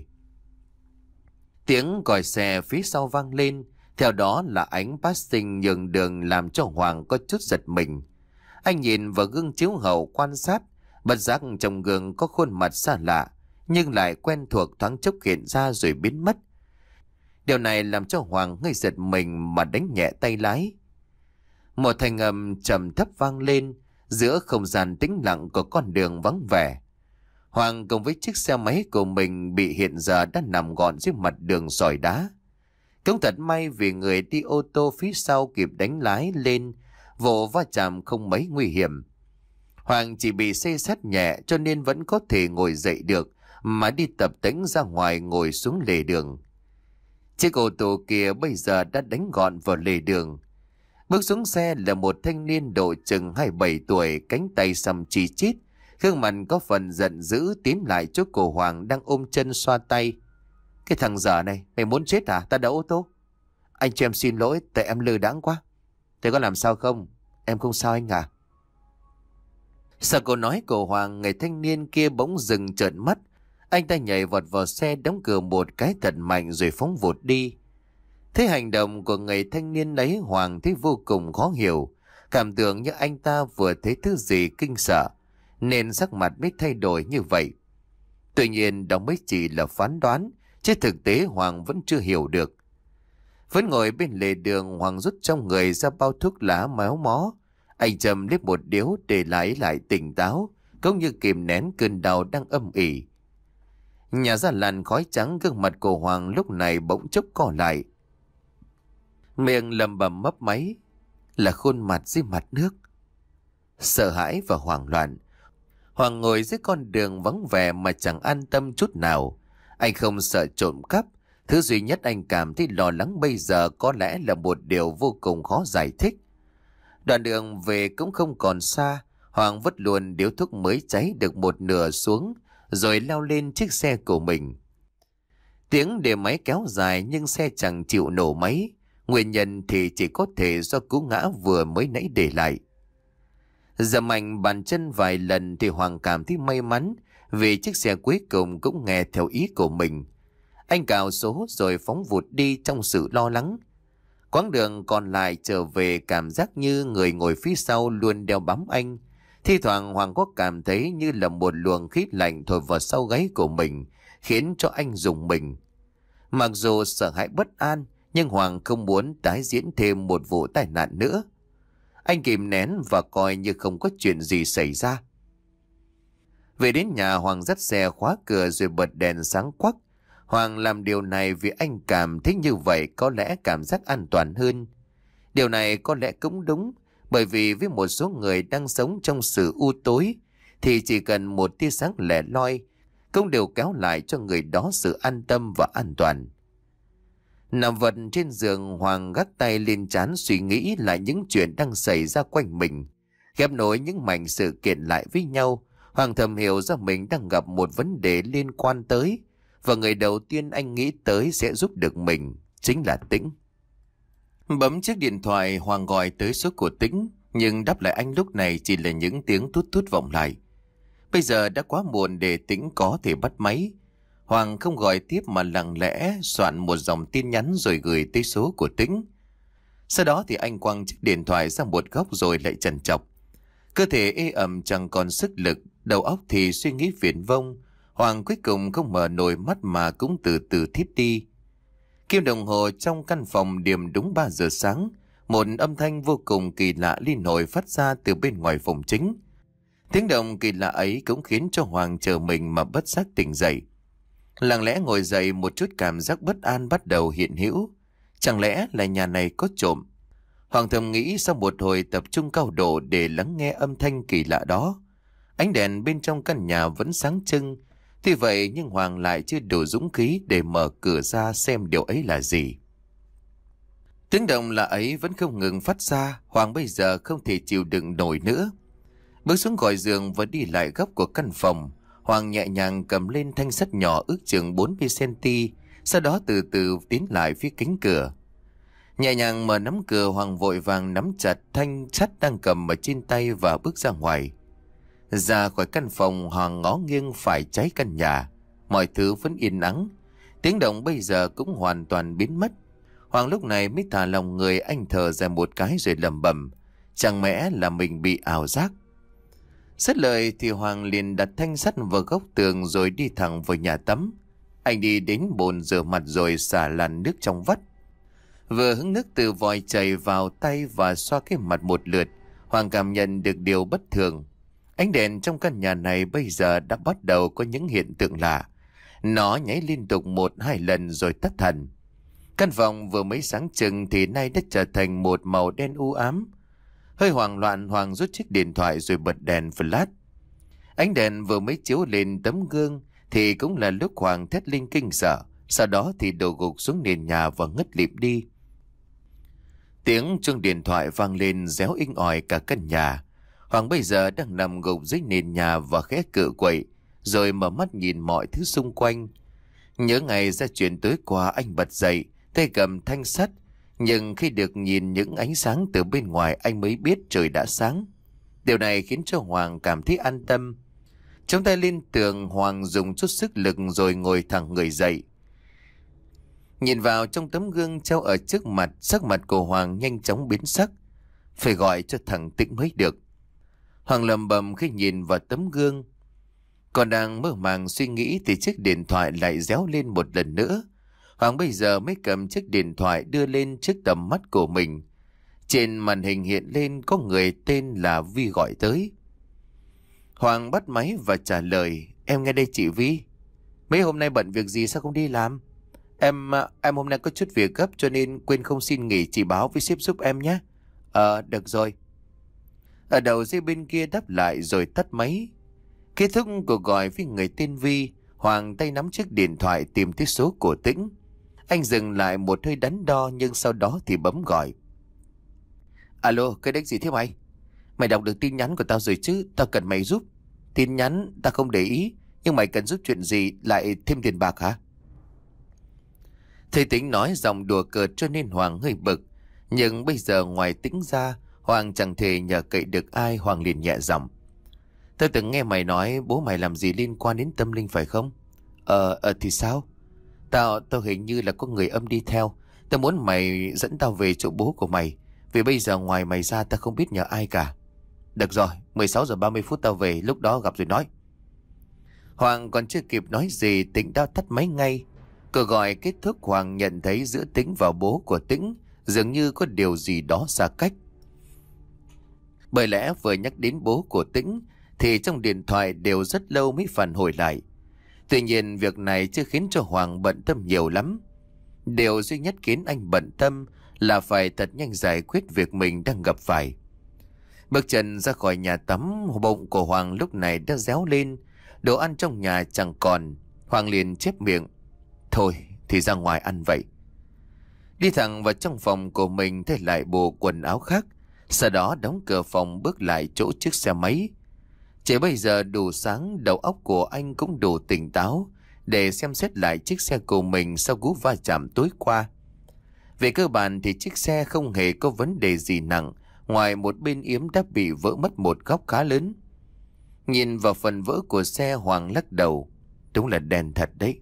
Tiếng còi xe phía sau vang lên, theo đó là ánh passing nhường đường làm cho Hoàng có chút giật mình. Anh nhìn vào gương chiếu hậu quan sát, bất giác trong gương có khuôn mặt xa lạ, nhưng lại quen thuộc thoáng chốc hiện ra rồi biến mất. Điều này làm cho Hoàng ngây giật mình mà đánh nhẹ tay lái. Một thanh âm trầm thấp vang lên giữa không gian tĩnh lặng của con đường vắng vẻ. Hoàng cùng với chiếc xe máy của mình bị hiện giờ đã nằm gọn dưới mặt đường sỏi đá. Cũng thật may vì người đi ô tô phía sau kịp đánh lái lên, vụ va chạm không mấy nguy hiểm. Hoàng chỉ bị xây xát nhẹ cho nên vẫn có thể ngồi dậy được mà đi tập tễnh ra ngoài ngồi xuống lề đường. Chiếc ô tô kia bây giờ đã đánh gọn vào lề đường. Bước xuống xe là một thanh niên độ chừng hai mươi bảy tuổi, cánh tay xăm chi chít, gương mặt có phần giận dữ tiến lại chỗ cổ Hoàng đang ôm chân xoa tay. "Cái thằng dở này, mày muốn chết à? Ta đậu ô tô." "Anh cho em xin lỗi, tại em lơ đãng quá." "Thế có làm sao không?" "Em không sao anh à." Sau câu nói của Hoàng, người thanh niên kia bỗng dừng trợn mắt. Anh ta nhảy vọt vào xe, đóng cửa một cái thật mạnh rồi phóng vụt đi. Thấy hành động của người thanh niên ấy, Hoàng thấy vô cùng khó hiểu, cảm tưởng như anh ta vừa thấy thứ gì kinh sợ nên sắc mặt mới thay đổi như vậy. Tuy nhiên đó mới chỉ là phán đoán, chứ thực tế Hoàng vẫn chưa hiểu được. Vẫn ngồi bên lề đường, Hoàng rút trong người ra bao thuốc lá méo mó. Anh châm lấy một điếu để lấy lại tỉnh táo, cũng như kìm nén cơn đau đang âm ỉ. Nhà ra làn khói trắng, gương mặt của Hoàng lúc này bỗng chốc co lại, miệng lẩm bẩm mấp máy là khuôn mặt dưới mặt nước. Sợ hãi và hoảng loạn, Hoàng ngồi dưới con đường vắng vẻ mà chẳng an tâm chút nào. Anh không sợ trộm cắp, thứ duy nhất anh cảm thấy lo lắng bây giờ có lẽ là một điều vô cùng khó giải thích. Đoạn đường về cũng không còn xa, Hoàng vứt luôn điếu thuốc mới cháy được một nửa xuống rồi leo lên chiếc xe của mình. Tiếng đề máy kéo dài nhưng xe chẳng chịu nổ máy. Nguyên nhân thì chỉ có thể do cú ngã vừa mới nãy để lại. Dầm mạnh bàn chân vài lần thì Hoàng cảm thấy may mắn vì chiếc xe cuối cùng cũng nghe theo ý của mình. Anh cào số rồi phóng vụt đi trong sự lo lắng. Quãng đường còn lại trở về cảm giác như người ngồi phía sau luôn đeo bám anh. Thi thoảng Hoàng có cảm thấy như là một luồng khí lạnh thổi vào sau gáy của mình, khiến cho anh rùng mình. Mặc dù sợ hãi bất an, nhưng Hoàng không muốn tái diễn thêm một vụ tai nạn nữa. Anh kìm nén và coi như không có chuyện gì xảy ra. Về đến nhà, Hoàng dắt xe khóa cửa rồi bật đèn sáng quắc. Hoàng làm điều này vì anh cảm thấy như vậy có lẽ cảm giác an toàn hơn. Điều này có lẽ cũng đúng, bởi vì với một số người đang sống trong sự u tối thì chỉ cần một tia sáng lẻ loi, cũng đều kéo lại cho người đó sự an tâm và an toàn. Nằm vật trên giường, Hoàng gác tay lên trán suy nghĩ lại những chuyện đang xảy ra quanh mình. Ghép nối những mảnh sự kiện lại với nhau, Hoàng thầm hiểu ra mình đang gặp một vấn đề liên quan tới, và người đầu tiên anh nghĩ tới sẽ giúp được mình chính là Tĩnh. Bấm chiếc điện thoại, Hoàng gọi tới số của Tĩnh, nhưng đáp lại anh lúc này chỉ là những tiếng tút tút vọng lại. Bây giờ đã quá muộn để Tĩnh có thể bắt máy. Hoàng không gọi tiếp mà lặng lẽ soạn một dòng tin nhắn rồi gửi tới số của Tĩnh. Sau đó thì anh quăng chiếc điện thoại sang một góc rồi lại trằn trọc. Cơ thể ê ẩm chẳng còn sức lực, đầu óc thì suy nghĩ viển vông. Hoàng cuối cùng không mở nổi mắt mà cũng từ từ thiếp đi. Kim đồng hồ trong căn phòng điểm đúng ba giờ sáng, một âm thanh vô cùng kỳ lạ liên hồi phát ra từ bên ngoài phòng chính. Tiếng động kỳ lạ ấy cũng khiến cho Hoàng chờ mình mà bất giác tỉnh dậy. Lặng lẽ ngồi dậy, một chút cảm giác bất an bắt đầu hiện hữu. Chẳng lẽ là nhà này có trộm? Hoàng thầm nghĩ sau một hồi tập trung cao độ để lắng nghe âm thanh kỳ lạ đó. Ánh đèn bên trong căn nhà vẫn sáng trưng. Tuy vậy nhưng Hoàng lại chưa đủ dũng khí để mở cửa ra xem điều ấy là gì. Tiếng động lạ ấy vẫn không ngừng phát ra. Hoàng bây giờ không thể chịu đựng nổi nữa. Bước xuống khỏi giường và đi lại góc của căn phòng, Hoàng nhẹ nhàng cầm lên thanh sắt nhỏ ước chừng bốn mươi xăng-ti-mét, sau đó từ từ tiến lại phía cánh cửa. Nhẹ nhàng mở nắm cửa, Hoàng vội vàng nắm chặt thanh sắt đang cầm ở trên tay và bước ra ngoài. Ra khỏi căn phòng, Hoàng ngó nghiêng phải trái căn nhà. Mọi thứ vẫn yên ắng. Tiếng động bây giờ cũng hoàn toàn biến mất. Hoàng lúc này mới thả lòng người, anh thở dài một cái rồi lẩm bẩm, chẳng mẽ là mình bị ảo giác. Dứt lời thì Hoàng liền đặt thanh sắt vào góc tường rồi đi thẳng vào nhà tắm. Anh đi đến bồn rửa mặt rồi xả làn nước trong vắt. Vừa hứng nước từ vòi chảy vào tay và xoa cái mặt một lượt, Hoàng cảm nhận được điều bất thường. Ánh đèn trong căn nhà này bây giờ đã bắt đầu có những hiện tượng lạ. Nó nháy liên tục một hai lần rồi tắt hẳn. Căn phòng vừa mới sáng trưng thì nay đã trở thành một màu đen u ám. Hơi hoảng loạn, Hoàng rút chiếc điện thoại rồi bật đèn flash. Ánh đèn vừa mới chiếu lên tấm gương thì cũng là lúc Hoàng thét lên kinh sợ. Sau đó thì đổ gục xuống nền nhà và ngất lịm đi. Tiếng chuông điện thoại vang lên réo inh ỏi cả căn nhà. Hoàng bây giờ đang nằm gục dưới nền nhà và khẽ cựa quậy, rồi mở mắt nhìn mọi thứ xung quanh. Nhớ ngày ra chuyện tối qua, anh bật dậy, tay cầm thanh sắt. Nhưng khi được nhìn những ánh sáng từ bên ngoài, anh mới biết trời đã sáng. Điều này khiến cho Hoàng cảm thấy an tâm. Chống tay lên tường, Hoàng dùng chút sức lực rồi ngồi thẳng người dậy. Nhìn vào trong tấm gương treo ở trước mặt, sắc mặt của Hoàng nhanh chóng biến sắc. Phải gọi cho thằng Tĩnh mới được. Hoàng lầm bầm khi nhìn vào tấm gương. Còn đang mơ màng suy nghĩ thì chiếc điện thoại lại réo lên một lần nữa. Hoàng bây giờ mới cầm chiếc điện thoại đưa lên trước tầm mắt của mình. Trên màn hình hiện lên có người tên là Vi gọi tới. Hoàng bắt máy và trả lời, em nghe đây chị Vi. Mấy hôm nay bận việc gì sao không đi làm? Em em hôm nay có chút việc gấp cho nên quên không xin nghỉ, chị báo với sếp giúp em nhé. Ờ, được rồi. Ở đầu dây bên kia đáp lại rồi tắt máy. Kết thúc cuộc gọi với người tên Vi, Hoàng tay nắm chiếc điện thoại tìm tới số của Tĩnh. Anh dừng lại một hơi đắn đo nhưng sau đó thì bấm gọi. Alo, cái đếch gì thế mày? Mày đọc được tin nhắn của tao rồi chứ? Tao cần mày giúp. Tin nhắn tao không để ý, nhưng mày cần giúp chuyện gì, lại thêm tiền bạc hả? Thầy Tĩnh nói giọng đùa cợt cho nên Hoàng hơi bực. Nhưng bây giờ ngoài Tĩnh ra, Hoàng chẳng thể nhờ cậy được ai. Hoàng liền nhẹ giọng. Tao từng nghe mày nói bố mày làm gì liên quan đến tâm linh phải không? Ờ, ờ thì sao? Tao, tao hình như là có người âm đi theo. Tao muốn mày dẫn tao về chỗ bố của mày. Vì bây giờ ngoài mày ra tao không biết nhờ ai cả. Được rồi, mười sáu giờ ba mươi phút tao về, lúc đó gặp rồi nói. Hoàng còn chưa kịp nói gì, Tĩnh đã tắt máy ngay. Cuộc gọi kết thúc, Hoàng nhận thấy giữa Tĩnh và bố của Tĩnh dường như có điều gì đó xa cách. Bởi lẽ vừa nhắc đến bố của Tĩnh thì trong điện thoại đều rất lâu mới phản hồi lại. Tuy nhiên việc này chưa khiến cho Hoàng bận tâm nhiều lắm. Điều duy nhất khiến anh bận tâm là phải thật nhanh giải quyết việc mình đang gặp phải. Bước chân ra khỏi nhà tắm, bụng của Hoàng lúc này đã réo lên. Đồ ăn trong nhà chẳng còn. Hoàng liền chép miệng: thôi thì ra ngoài ăn vậy. Đi thẳng vào trong phòng của mình, thay lại bộ quần áo khác, sau đó đóng cửa phòng bước lại chỗ chiếc xe máy. Chỉ bây giờ đủ sáng, đầu óc của anh cũng đủ tỉnh táo để xem xét lại chiếc xe của mình sau cú va chạm tối qua. Về cơ bản thì chiếc xe không hề có vấn đề gì nặng, ngoài một bên yếm đã bị vỡ mất một góc khá lớn. Nhìn vào phần vỡ của xe, Hoàng lắc đầu: đúng là đèn thật đấy.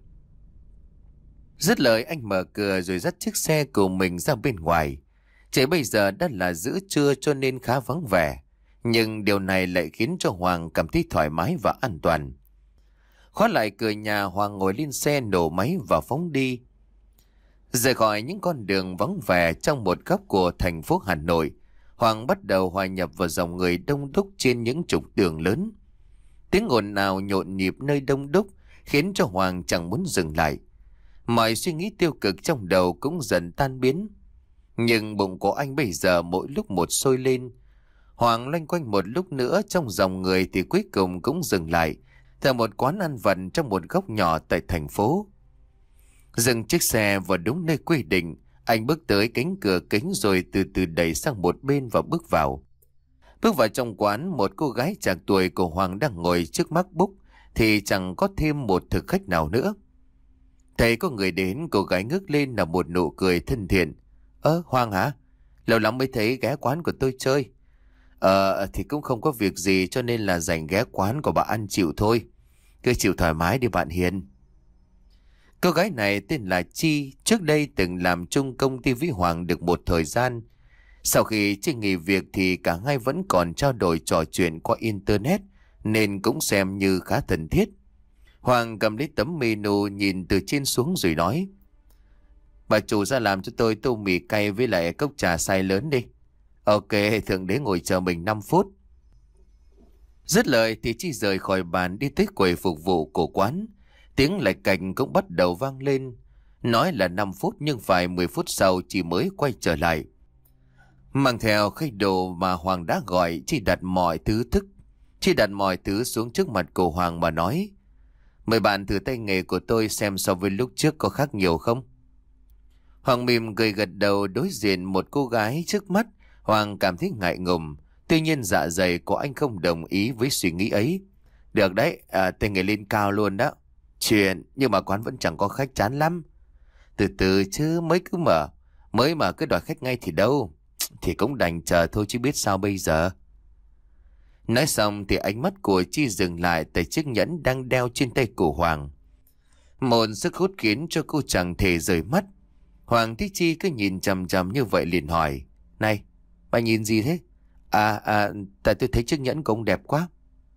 Dứt lời, anh mở cửa rồi dắt chiếc xe của mình ra bên ngoài. Chỉ bây giờ đã là giữa trưa cho nên khá vắng vẻ, nhưng điều này lại khiến cho Hoàng cảm thấy thoải mái và an toàn. Khóa lại cửa nhà, Hoàng ngồi lên xe nổ máy và phóng đi. Rời khỏi những con đường vắng vẻ trong một góc của thành phố Hà Nội, Hoàng bắt đầu hòa nhập vào dòng người đông đúc trên những trục đường lớn. Tiếng ồn ào nhộn nhịp nơi đông đúc khiến cho Hoàng chẳng muốn dừng lại. Mọi suy nghĩ tiêu cực trong đầu cũng dần tan biến. Nhưng bụng của anh bây giờ mỗi lúc một sôi lên. Hoàng loanh quanh một lúc nữa trong dòng người thì cuối cùng cũng dừng lại tại một quán ăn vặt trong một góc nhỏ tại thành phố. Dừng chiếc xe vào đúng nơi quy định, anh bước tới cánh cửa kính rồi từ từ đẩy sang một bên và bước vào. Bước vào trong quán, một cô gái trạc tuổi của Hoàng đang ngồi trước MacBook thì chẳng có thêm một thực khách nào nữa. Thấy có người đến, cô gái ngước lên là một nụ cười thân thiện. Ơ, Hoàng hả? Lâu lắm mới thấy ghé quán của tôi chơi. Ờ, thì cũng không có việc gì cho nên là dành ghé quán của bạn ăn chịu thôi. Cứ chịu thoải mái đi bạn Hiền. Cô gái này tên là Chi, trước đây từng làm chung công ty với Hoàng được một thời gian. Sau khi Chi nghỉ việc thì cả hai vẫn còn trao đổi trò chuyện qua Internet nên cũng xem như khá thân thiết. Hoàng cầm lấy tấm menu nhìn từ trên xuống rồi nói: bà chủ ra làm cho tôi tô mì cay với lại cốc trà size lớn đi. Ok, thượng đế ngồi chờ mình năm phút. Dứt lời thì Chi rời khỏi bàn đi tới quầy phục vụ của quán. Tiếng lạch cạch cũng bắt đầu vang lên. Nói là năm phút nhưng phải mười phút sau Chi mới quay trở lại. Mang theo khay đồ mà Hoàng đã gọi, Chi đặt mọi thứ thức. Chi đặt mọi thứ xuống trước mặt của Hoàng mà nói: mời bạn thử tay nghề của tôi xem so với lúc trước có khác nhiều không? Hoàng mỉm cười gật đầu. Đối diện một cô gái trước mắt, Hoàng cảm thấy ngại ngùng. Tuy nhiên dạ dày của anh không đồng ý với suy nghĩ ấy. Được đấy, à, tay nghề lên cao luôn đó. Chuyện, nhưng mà quán vẫn chẳng có khách, chán lắm. Từ từ chứ, mới cứ mở. Mới mà cứ đòi khách ngay thì đâu. Thì cũng đành chờ thôi chứ biết sao bây giờ. Nói xong thì ánh mắt của Chi dừng lại tại chiếc nhẫn đang đeo trên tay của Hoàng. Một sức hút khiến cho cô chẳng thể rời mắt. Hoàng thấy Chi cứ nhìn chằm chằm như vậy liền hỏi: này, bà nhìn gì thế? À, à, tại tôi thấy chiếc nhẫn của ông đẹp quá.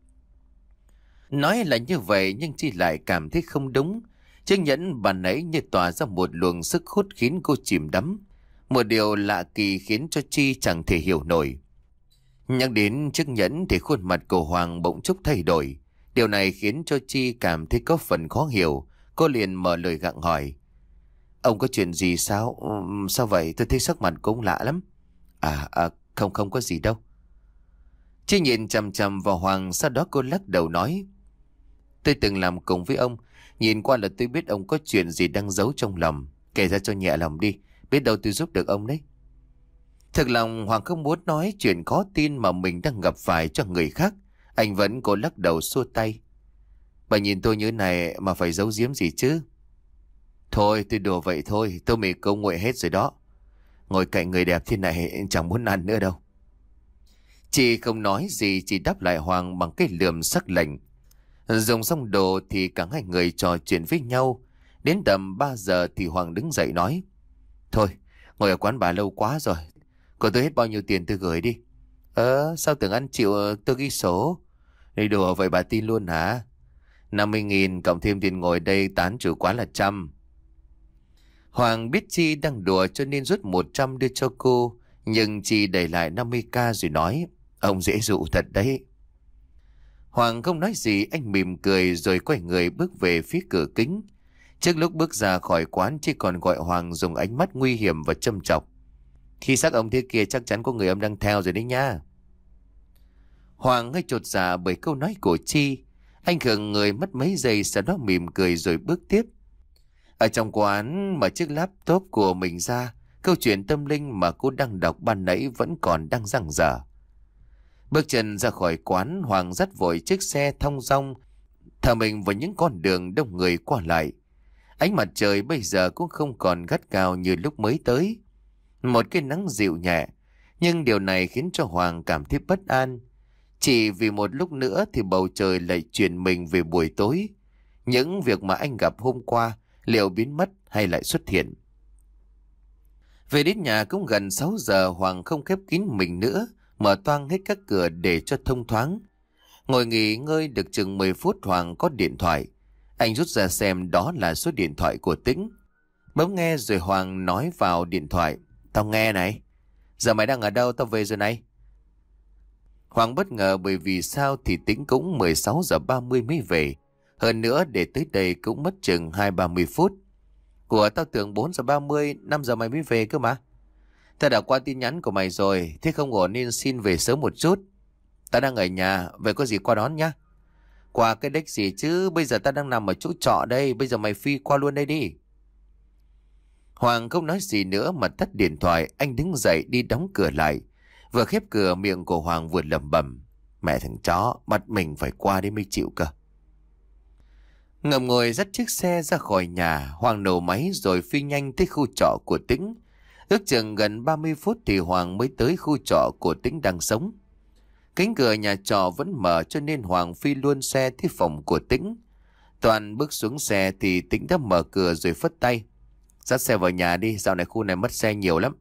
Nói là như vậy nhưng Chi lại cảm thấy không đúng. Chiếc nhẫn bà nãy như tỏa ra một luồng sức hút khiến cô chìm đắm. Một điều lạ kỳ khiến cho Chi chẳng thể hiểu nổi. Nhắc đến chiếc nhẫn thì khuôn mặt của Hoàng bỗng chốc thay đổi. Điều này khiến cho Chi cảm thấy có phần khó hiểu. Cô liền mở lời gặng hỏi: ông có chuyện gì sao? Ừm, sao vậy? Tôi thấy sắc mặt của ông lạ lắm. À, à không không có gì đâu. Chi nhìn chằm chằm vào Hoàng, sau đó cô lắc đầu nói: tôi từng làm cùng với ông. Nhìn qua là tôi biết ông có chuyện gì đang giấu trong lòng. Kể ra cho nhẹ lòng đi, biết đâu tôi giúp được ông đấy. Thực lòng Hoàng không muốn nói chuyện khó tin mà mình đang gặp phải cho người khác. Anh vẫn cố lắc đầu xua tay: bà nhìn tôi như này mà phải giấu giếm gì chứ? Thôi tôi đùa vậy thôi, tôi mì câu nguội hết rồi đó. Ngồi cạnh người đẹp thế này chẳng muốn ăn nữa đâu. Chị không nói gì, chỉ đáp lại Hoàng bằng cái lườm sắc lạnh. Dùng xong đồ thì cả hai người trò chuyện với nhau. Đến tầm ba giờ thì Hoàng đứng dậy nói: thôi, ngồi ở quán bà lâu quá rồi. Cô tôi hết bao nhiêu tiền tôi gửi đi. Ờ, sao tưởng ăn chịu tôi ghi số. Đây đùa vậy bà tin luôn hả? năm mươi nghìn cộng thêm tiền ngồi đây tán chủ quán là trăm. Hoàng biết Chi đang đùa cho nên rút một trăm đưa cho cô. Nhưng Chi đẩy lại năm mươi k rồi nói: ông dễ dụ thật đấy. Hoàng không nói gì, anh mỉm cười rồi quay người bước về phía cửa kính. Trước lúc bước ra khỏi quán, Chi còn gọi Hoàng dùng ánh mắt nguy hiểm và châm chọc: khi xác ông thế kia chắc chắn có người ông đang theo rồi đấy nha. Hoàng hơi chột dạ bởi câu nói của Chi. Anh khựng người mất mấy giây, sau đó mỉm cười rồi bước tiếp. Ở trong quán, mở chiếc laptop của mình ra, câu chuyện tâm linh mà cô đang đọc ban nãy vẫn còn đang dang dở. Bước chân ra khỏi quán, Hoàng dắt vội chiếc xe thong dong thả mình vào những con đường đông người qua lại. Ánh mặt trời bây giờ cũng không còn gắt gao như lúc mới tới. Một cái nắng dịu nhẹ, nhưng điều này khiến cho Hoàng cảm thấy bất an. Chỉ vì một lúc nữa thì bầu trời lại chuyển mình về buổi tối. Những việc mà anh gặp hôm qua liệu biến mất hay lại xuất hiện? Về đến nhà cũng gần sáu giờ, Hoàng không khép kín mình nữa, mở toang hết các cửa để cho thông thoáng. Ngồi nghỉ ngơi được chừng mười phút, Hoàng có điện thoại. Anh rút ra xem đó là số điện thoại của Tĩnh. Bấm nghe rồi Hoàng nói vào điện thoại: "Tao nghe này. Giờ mày đang ở đâu? Tao về rồi này." Hoàng bất ngờ bởi vì sao thì Tĩnh cũng mười sáu giờ ba mươi mới về. Hơn nữa để tới đây cũng mất chừng hai ba mươi phút. Của tao tưởng bốn giờ ba mươi, năm giờ mày mới về cơ mà. Tao đã qua tin nhắn của mày rồi, thế không ổn nên xin về sớm một chút. Tao đang ở nhà, về có gì qua đón nhá. Qua cái đếch gì chứ, bây giờ tao đang nằm ở chỗ trọ đây, bây giờ mày phi qua luôn đây đi. Hoàng không nói gì nữa mà tắt điện thoại. Anh đứng dậy đi đóng cửa lại. Vừa khép cửa, miệng của Hoàng vừa lẩm bẩm: "Mẹ thằng chó, bắt mình phải qua đi mới chịu cơ." Ngậm ngùi dắt chiếc xe ra khỏi nhà, Hoàng nổ máy rồi phi nhanh tới khu trọ của Tĩnh. Ước chừng gần ba mươi phút thì Hoàng mới tới khu trọ của Tĩnh đang sống. Cánh cửa nhà trọ vẫn mở cho nên Hoàng phi luôn xe tới phòng của Tĩnh. Toàn bước xuống xe thì Tĩnh đã mở cửa rồi phất tay: "Dắt xe vào nhà đi, dạo này khu này mất xe nhiều lắm."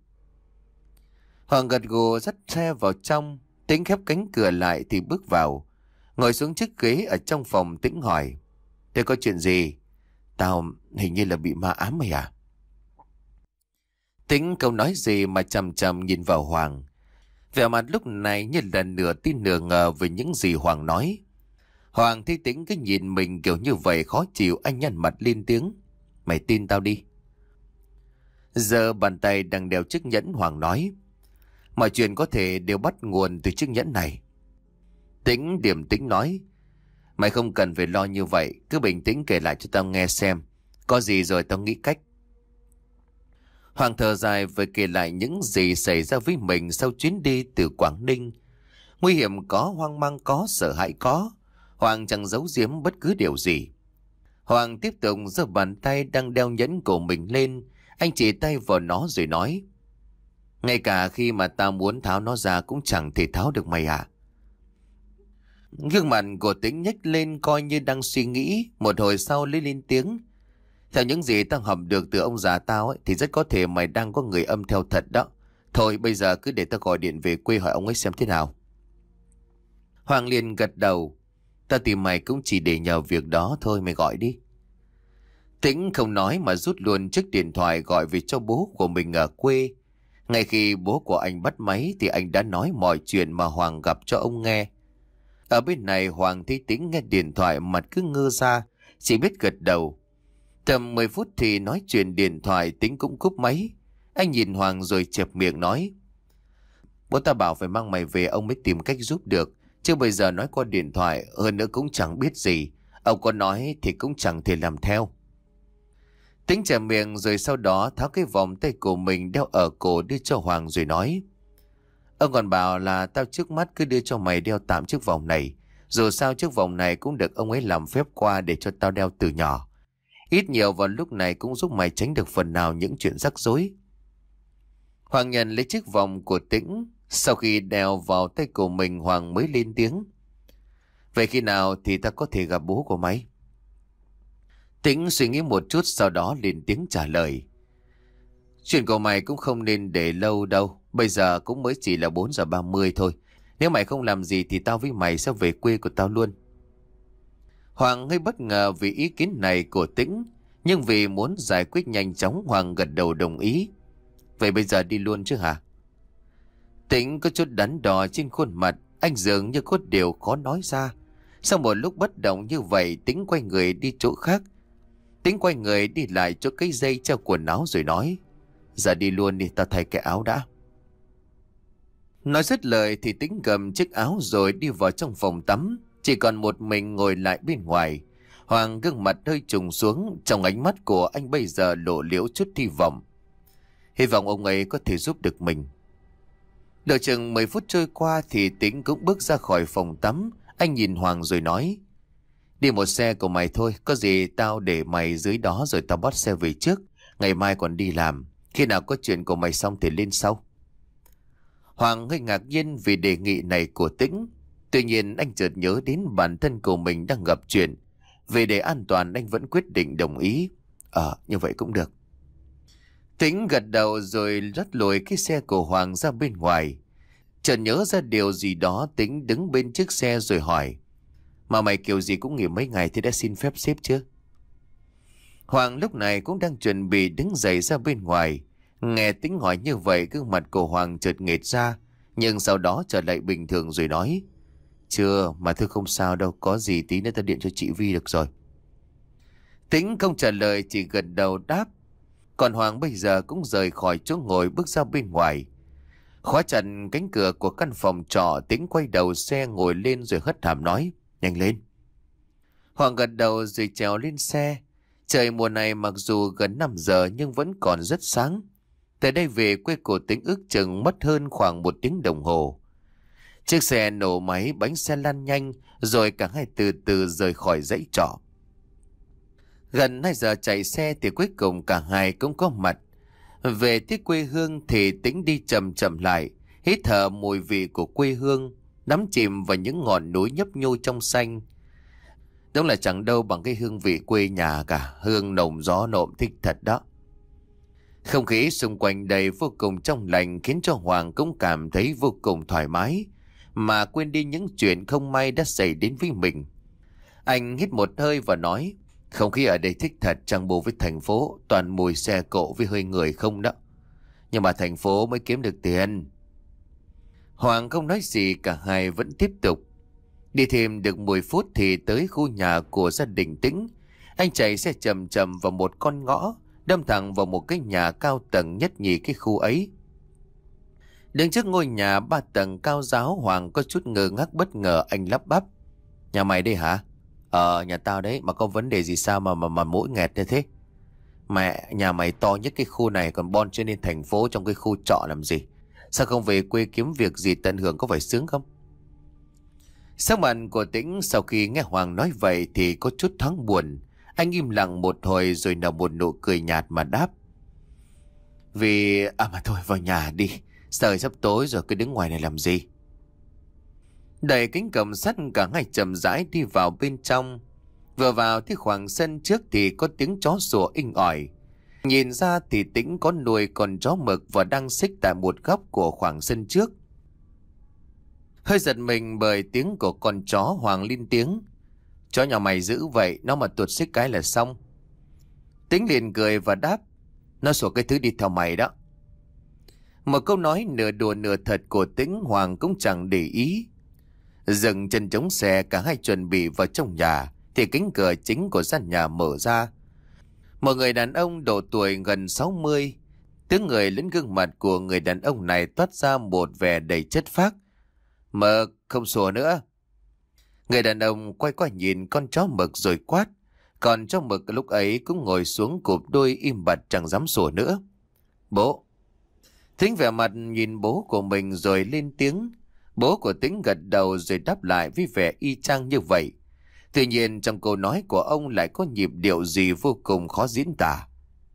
Hoàng gật gù dắt xe vào trong. Tĩnh khép cánh cửa lại thì bước vào. Ngồi xuống chiếc ghế ở trong phòng, Tĩnh hỏi: "Thế có chuyện gì?" "Tao hình như là bị ma ám mày à?" Tĩnh không nói gì mà chằm chằm nhìn vào Hoàng. Vẻ mặt lúc này như là nửa tin nửa ngờ về những gì Hoàng nói. Hoàng thấy Tĩnh cứ nhìn mình kiểu như vậy khó chịu, anh nhăn mặt lên tiếng: "Mày tin tao đi." Giờ bàn tay đang đeo chiếc nhẫn, Hoàng nói: "Mọi chuyện có thể đều bắt nguồn từ chiếc nhẫn này." Tĩnh điềm tĩnh nói: "Mày không cần phải lo như vậy, cứ bình tĩnh kể lại cho tao nghe xem. Có gì rồi tao nghĩ cách." Hoàng thở dài và kể lại những gì xảy ra với mình sau chuyến đi từ Quảng Ninh. Nguy hiểm có, hoang mang có, sợ hãi có. Hoàng chẳng giấu giếm bất cứ điều gì. Hoàng tiếp tục giơ bàn tay đang đeo nhẫn của mình lên. Anh chỉ tay vào nó rồi nói: "Ngay cả khi mà tao muốn tháo nó ra cũng chẳng thể tháo được mày à?" Gương mặt của Tĩnh nhếch lên coi như đang suy nghĩ. Một hồi sau lấy lên tiếng: "Theo những gì tao học được từ ông già tao ấy, thì rất có thể mày đang có người âm theo thật đó. Thôi bây giờ cứ để tao gọi điện về quê hỏi ông ấy xem thế nào." Hoàng liền gật đầu: "Tao tìm mày cũng chỉ để nhờ việc đó thôi, mày gọi đi." Tĩnh không nói mà rút luôn chiếc điện thoại gọi về cho bố của mình ở quê. Ngay khi bố của anh bắt máy thì anh đã nói mọi chuyện mà Hoàng gặp cho ông nghe. Ở bên này Hoàng thấy Tĩnh nghe điện thoại mặt cứ ngơ ra, chỉ biết gật đầu. Tầm mười phút thì nói chuyện điện thoại, Tĩnh cũng cúp máy. Anh nhìn Hoàng rồi chẹp miệng nói: "Bố ta bảo phải mang mày về ông mới tìm cách giúp được. Chứ bây giờ nói qua điện thoại, hơn nữa cũng chẳng biết gì. Ông có nói thì cũng chẳng thể làm theo." Tĩnh chẹp miệng rồi sau đó tháo cái vòng tay của mình đeo ở cổ đưa cho Hoàng rồi nói: "Ông còn bảo là tao trước mắt cứ đưa cho mày đeo tạm chiếc vòng này. Dù sao chiếc vòng này cũng được ông ấy làm phép qua để cho tao đeo từ nhỏ. Ít nhiều vào lúc này cũng giúp mày tránh được phần nào những chuyện rắc rối." Hoàng nhận lấy chiếc vòng của Tĩnh. Sau khi đeo vào tay của mình, Hoàng mới lên tiếng: "Vậy khi nào thì ta có thể gặp bố của mày?" Tĩnh suy nghĩ một chút sau đó lên tiếng trả lời: "Chuyện của mày cũng không nên để lâu đâu. Bây giờ cũng mới chỉ là bốn giờ ba mươi thôi. Nếu mày không làm gì thì tao với mày sẽ về quê của tao luôn." Hoàng hơi bất ngờ vì ý kiến này của Tĩnh, nhưng vì muốn giải quyết nhanh chóng, Hoàng gật đầu đồng ý. "Vậy bây giờ đi luôn chứ hả?" Tĩnh có chút đắn đo trên khuôn mặt, anh dường như có điều khó nói ra. Sau một lúc bất động như vậy, Tĩnh quay người đi chỗ khác. Tĩnh quay người đi lại chỗ cái dây treo quần áo rồi nói: "Giờ đi luôn đi, tao thay cái áo đã." Nói dứt lời thì Tĩnh cầm chiếc áo rồi đi vào trong phòng tắm. chỉ còn một mình ngồi lại bên ngoài. Hoàng gương mặt hơi trùng xuống, trong ánh mắt của anh bây giờ lộ liễu chút hy vọng. Hy vọng ông ấy có thể giúp được mình. Đợi chừng mười phút trôi qua thì Tĩnh cũng bước ra khỏi phòng tắm. Anh nhìn Hoàng rồi nói: đi một xe của mày thôi, có gì tao để mày dưới đó rồi tao bắt xe về trước. Ngày mai còn đi làm, khi nào có chuyện của mày xong thì lên sau. Hoàng hơi ngạc nhiên vì đề nghị này của Tĩnh. Tuy nhiên anh chợt nhớ đến bản thân của mình đang gặp chuyện. Vì để an toàn anh vẫn quyết định đồng ý. Ờ, như vậy cũng được. Tĩnh gật đầu rồi dắt lùi cái xe của Hoàng ra bên ngoài. Chợt nhớ ra điều gì đó, Tĩnh đứng bên chiếc xe rồi hỏi: mà mày kiểu gì cũng nghỉ mấy ngày thì đã xin phép sếp chưa? Hoàng lúc này cũng đang chuẩn bị đứng dậy ra bên ngoài. Nghe Tĩnh hỏi như vậy, gương mặt của Hoàng chợt nghệt ra, nhưng sau đó trở lại bình thường rồi nói: chưa, mà thưa không sao đâu, có gì tí nữa ta điện cho chị Vi được rồi. Tĩnh không trả lời, chỉ gật đầu đáp. Còn Hoàng bây giờ cũng rời khỏi chỗ ngồi, bước ra bên ngoài. Khóa chặt cánh cửa của căn phòng trọ, Tĩnh quay đầu xe ngồi lên rồi hất hàm nói: nhanh lên. Hoàng gật đầu rồi trèo lên xe. Trời mùa này mặc dù gần năm giờ nhưng vẫn còn rất sáng. Từ đây về quê của Tĩnh ước chừng mất hơn khoảng một tiếng đồng hồ. Chiếc xe nổ máy, bánh xe lăn nhanh, rồi cả hai từ từ rời khỏi dãy trọ. Gần hai giờ chạy xe thì cuối cùng cả hai cũng có mặt. Về tới quê hương thì Tĩnh đi chậm chậm lại, hít thở mùi vị của quê hương, đắm chìm vào những ngọn núi nhấp nhô trong xanh. Đúng là chẳng đâu bằng cái hương vị quê nhà cả, hương nồng gió nộm thích thật đó. Không khí xung quanh đây vô cùng trong lành khiến cho Hoàng cũng cảm thấy vô cùng thoải mái, mà quên đi những chuyện không may đã xảy đến với mình. Anh hít một hơi và nói: không khí ở đây thích thật, chẳng bù với thành phố, toàn mùi xe cộ với hơi người không đó. Nhưng mà thành phố mới kiếm được tiền. Hoàng không nói gì, cả hai vẫn tiếp tục. Đi thêm được mười phút thì tới khu nhà của gia đình Tĩnh. Anh chạy xe chậm chậm vào một con ngõ, đâm thẳng vào một cái nhà cao tầng nhất nhì cái khu ấy. Đứng trước ngôi nhà ba tầng cao ráo, Hoàng có chút ngơ ngác bất ngờ, anh lắp bắp: nhà mày đây hả? Ờ, nhà tao đấy, mà có vấn đề gì sao mà mà, mà mũi nghẹt như thế? Mẹ, nhà mày to nhất cái khu này còn bon trên lên thành phố trong cái khu trọ làm gì? Sao không về quê kiếm việc gì tận hưởng, có phải sướng không? Sắc mặt của Tĩnh sau khi nghe Hoàng nói vậy thì có chút thoáng buồn. Anh im lặng một hồi rồi nở một nụ cười nhạt mà đáp: vì... à mà thôi, vào nhà đi, trời sắp tối rồi, cứ đứng ngoài này làm gì? Đẩy cánh cổng sắt, cả hai chậm rãi đi vào bên trong. Vừa vào tới khoảng sân trước thì có tiếng chó sủa inh ỏi. Nhìn ra thì Tĩnh có nuôi con chó mực và đang xích tại một góc của khoảng sân trước. Hơi giật mình bởi tiếng của con chó, Hoàng lên tiếng: chó nhà mày dữ vậy, nó mà tuột xích cái là xong. Tĩnh liền cười và đáp: nó sủa cái thứ đi theo mày đó. Một câu nói nửa đùa nửa thật của Tĩnh, Hoàng cũng chẳng để ý. Dừng chân chống xe, cả hai chuẩn bị vào trong nhà thì cánh cửa chính của gian nhà mở ra. Một người đàn ông độ tuổi gần sáu mươi, tiếng người lẫn gương mặt của người đàn ông này toát ra một vẻ đầy chất phác. Mực, không sủa nữa. Người đàn ông quay qua nhìn con chó mực rồi quát. Còn chó mực lúc ấy cũng ngồi xuống cụp đuôi im bặt chẳng dám sủa nữa. Bố. Thính vẻ mặt nhìn bố của mình rồi lên tiếng. Bố của Tĩnh gật đầu rồi đáp lại với vẻ y chang như vậy. Tuy nhiên trong câu nói của ông lại có nhịp điệu gì vô cùng khó diễn tả.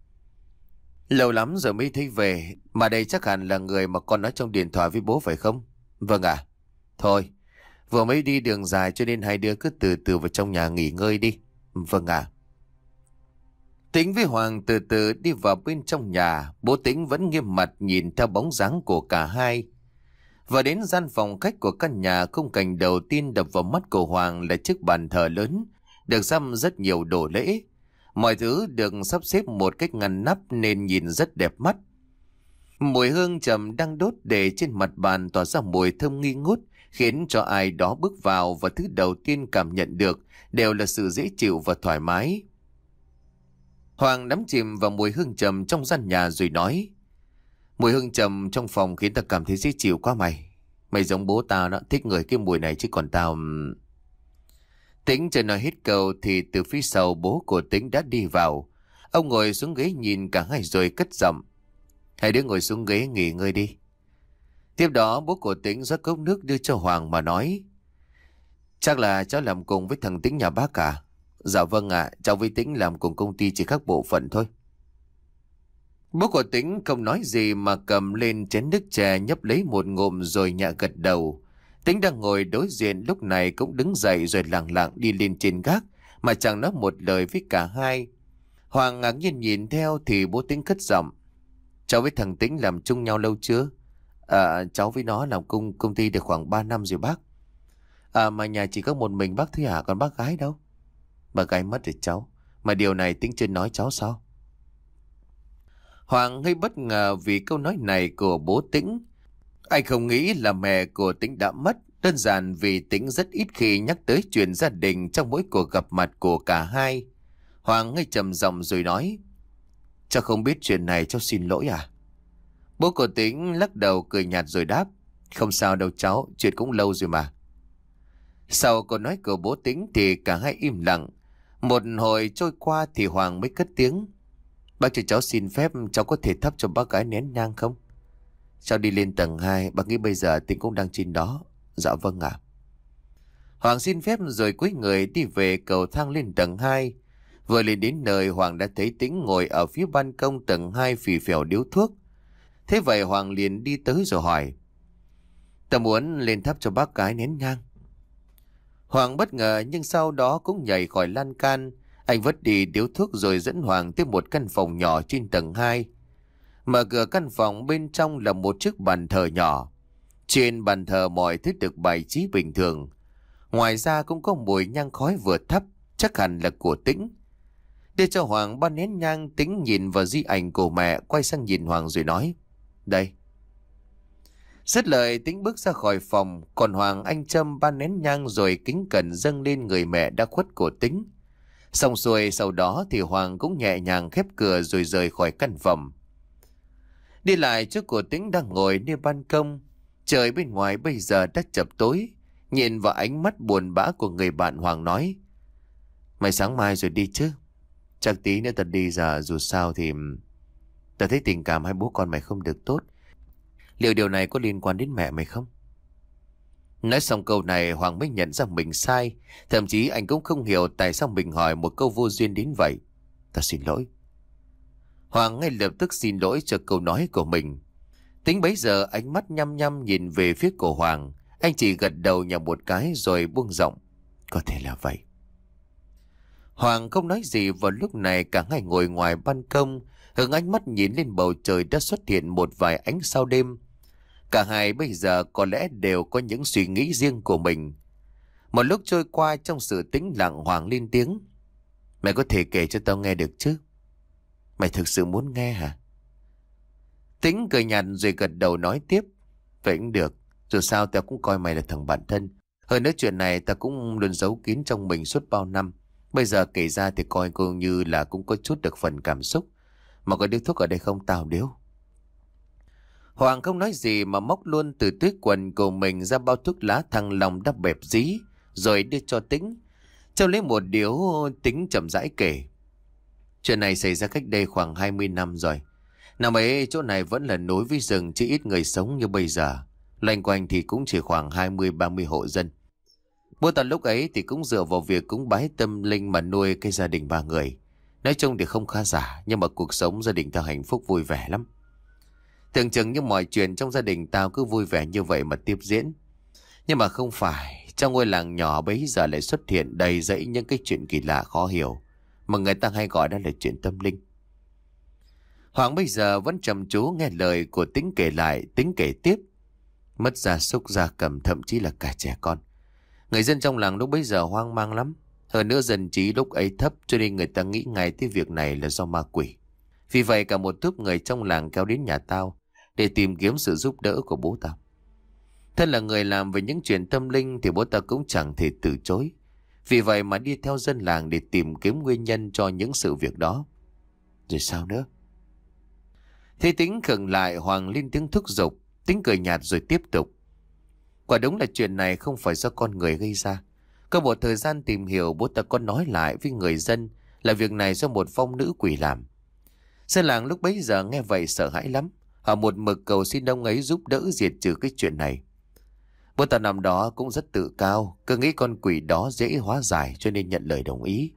Lâu lắm rồi mới thấy về, mà đây chắc hẳn là người mà con nói trong điện thoại với bố phải không? Vâng ạ. Thôi, vừa mới đi đường dài cho nên hai đứa cứ từ từ vào trong nhà nghỉ ngơi đi. Vâng ạ. Tĩnh với Hoàng từ từ đi vào bên trong nhà. Bố Tĩnh vẫn nghiêm mặt nhìn theo bóng dáng của cả hai. Và đến gian phòng khách của căn nhà, khung cảnh đầu tiên đập vào mắt của Hoàng là chiếc bàn thờ lớn, được răm rất nhiều đồ lễ. Mọi thứ được sắp xếp một cách ngăn nắp nên nhìn rất đẹp mắt. Mùi hương trầm đang đốt để trên mặt bàn tỏa ra mùi thơm nghi ngút, khiến cho ai đó bước vào và thứ đầu tiên cảm nhận được đều là sự dễ chịu và thoải mái. Hoàng đắm chìm vào mùi hương trầm trong gian nhà rồi nói: mùi hương trầm trong phòng khiến ta cảm thấy dễ chịu quá mày. Mày giống bố tao đó, thích người cái mùi này chứ còn tao... Tính chưa nói hết câu thì từ phía sau bố của Tính đã đi vào. Ông ngồi xuống ghế nhìn cả hai rồi cất giọng: Hai đứa ngồi xuống ghế nghỉ ngơi đi. Tiếp đó bố của Tính rót cốc nước đưa cho Hoàng mà nói: Chắc là cháu làm cùng với thằng Tính nhà bác à? Dạ vâng ạ, à, cháu với Tính làm cùng công ty chỉ khác bộ phận thôi. Bố của Tính không nói gì mà cầm lên chén nước chè nhấp lấy một ngụm rồi nhẹ gật đầu. Tính đang ngồi đối diện lúc này cũng đứng dậy rồi lặng lặng đi lên trên gác mà chẳng nói một lời với cả hai. Hoàng ngạc nhiên nhìn theo thì bố Tính cất giọng: Cháu với thằng Tính làm chung nhau lâu chưa? À, cháu với nó làm công công ty được khoảng ba năm rồi bác. À, mà nhà chỉ có một mình bác thôi hả, còn bác gái đâu? Bà gái mất rồi cháu. Mà điều này Tính chưa nói cháu sao? Hoàng hơi bất ngờ vì câu nói này của bố Tĩnh. Anh không nghĩ là mẹ của Tĩnh đã mất, đơn giản vì Tĩnh rất ít khi nhắc tới chuyện gia đình trong mỗi cuộc gặp mặt của cả hai. Hoàng hơi trầm giọng rồi nói: Cháu không biết chuyện này, cháu xin lỗi à? Bố của Tĩnh lắc đầu cười nhạt rồi đáp: Không sao đâu cháu, chuyện cũng lâu rồi mà. Sau câu nói của bố Tĩnh thì cả hai im lặng. Một hồi trôi qua thì Hoàng mới cất tiếng: Bác cho cháu xin phép, cháu có thể thắp cho bác gái nén nhang không? Cháu đi lên tầng hai, bác nghĩ bây giờ Tĩnh cũng đang trên đó. Dạ vâng ạ. Hoàng xin phép rồi cúi người đi về cầu thang lên tầng hai. Vừa lên đến nơi Hoàng đã thấy Tĩnh ngồi ở phía ban công tầng hai phì phèo điếu thuốc. Thế vậy Hoàng liền đi tới rồi hỏi: Ta muốn lên thắp cho bác gái nén nhang. Hoàng bất ngờ nhưng sau đó cũng nhảy khỏi lan can. Anh vứt đi điếu thuốc rồi dẫn Hoàng tới một căn phòng nhỏ trên tầng hai. Mở cửa căn phòng, bên trong là một chiếc bàn thờ nhỏ. Trên bàn thờ mọi thứ được bày trí bình thường. Ngoài ra cũng có mùi nhang khói vừa thấp, chắc hẳn là của Tĩnh. Đưa cho Hoàng ba nén nhang, Tĩnh nhìn vào di ảnh của mẹ, quay sang nhìn Hoàng rồi nói: Đây. Dứt lời Tĩnh bước ra khỏi phòng, còn Hoàng anh châm ba nén nhang rồi kính cẩn dâng lên người mẹ đã khuất của Tĩnh. Xong xuôi sau đó thì Hoàng cũng nhẹ nhàng khép cửa rồi rời khỏi căn phòng. Đi lại trước của Tĩnh đang ngồi nơi ban công. Trời bên ngoài bây giờ đã chập tối. Nhìn vào ánh mắt buồn bã của người bạn, Hoàng nói: Mày sáng mai rồi đi chứ? Chắc tí nữa ta đi, giờ dù sao thì ta thấy tình cảm hai bố con mày không được tốt. Liệu điều này có liên quan đến mẹ mày không? Nói xong câu này Hoàng mới nhận ra mình sai. Thậm chí anh cũng không hiểu tại sao mình hỏi một câu vô duyên đến vậy. Ta xin lỗi. Hoàng ngay lập tức xin lỗi cho câu nói của mình. Tính bấy giờ ánh mắt nhăm nhăm nhìn về phía của Hoàng. Anh chỉ gật đầu nhẹ một cái rồi buông giọng: Có thể là vậy. Hoàng không nói gì. Vào lúc này cả hai ngồi ngoài ban công, hướng ánh mắt nhìn lên bầu trời đã xuất hiện một vài ánh sao đêm. Cả hai bây giờ có lẽ đều có những suy nghĩ riêng của mình. Một lúc trôi qua trong sự tĩnh lặng, Hoàng lên tiếng: Mày có thể kể cho tao nghe được chứ? Mày thực sự muốn nghe hả? Tĩnh cười nhạt rồi gật đầu nói tiếp: Vậy cũng được. Dù sao tao cũng coi mày là thằng bạn thân. Hơn nữa chuyện này tao cũng luôn giấu kín trong mình suốt bao năm. Bây giờ kể ra thì coi cô như là cũng có chút được phần cảm xúc. Mà có điếu thuốc ở đây không tao điếu? Hoàng không nói gì mà móc luôn từ túi quần của mình ra bao thuốc lá Thăng Long đã bẹp dí, rồi đưa cho Tĩnh. Châu lấy một điếu, Tĩnh chậm rãi kể: Chuyện này xảy ra cách đây khoảng hai mươi năm rồi. Năm ấy chỗ này vẫn là núi với rừng, chứ ít người sống như bây giờ. Loanh quanh thì cũng chỉ khoảng hai mươi ba mươi hộ dân. Bố ta lúc ấy thì cũng dựa vào việc cúng bái tâm linh mà nuôi cái gia đình ba người. Nói chung thì không khá giả, nhưng mà cuộc sống gia đình tao hạnh phúc vui vẻ lắm. Tưởng chừng như mọi chuyện trong gia đình tao cứ vui vẻ như vậy mà tiếp diễn. Nhưng mà không phải, trong ngôi làng nhỏ bấy giờ lại xuất hiện đầy dẫy những cái chuyện kỳ lạ khó hiểu, mà người ta hay gọi đó là chuyện tâm linh. Hoàng bây giờ vẫn trầm chú nghe lời của Tĩnh kể lại. Tĩnh kể tiếp: Mất gia súc gia cầm, thậm chí là cả trẻ con. Người dân trong làng lúc bấy giờ hoang mang lắm. Hơn nữa dân trí lúc ấy thấp, cho nên người ta nghĩ ngay tới việc này là do ma quỷ. Vì vậy cả một tốp người trong làng kéo đến nhà tao để tìm kiếm sự giúp đỡ của bố tao. Thân là người làm về những chuyện tâm linh thì bố tao cũng chẳng thể từ chối. Vì vậy mà đi theo dân làng để tìm kiếm nguyên nhân cho những sự việc đó. Rồi sao nữa? Thế Tĩnh khựng lại, Hoàng lên tiếng thúc giục. Tĩnh cười nhạt rồi tiếp tục: Quả đúng là chuyện này không phải do con người gây ra. Có một thời gian tìm hiểu, bố ta có nói lại với người dân là việc này do một vong nữ quỷ làm. Dân làng lúc bấy giờ nghe vậy sợ hãi lắm. Họ một mực cầu xin ông ấy giúp đỡ diệt trừ cái chuyện này. Bố ta năm đó cũng rất tự cao, cứ nghĩ con quỷ đó dễ hóa giải cho nên nhận lời đồng ý.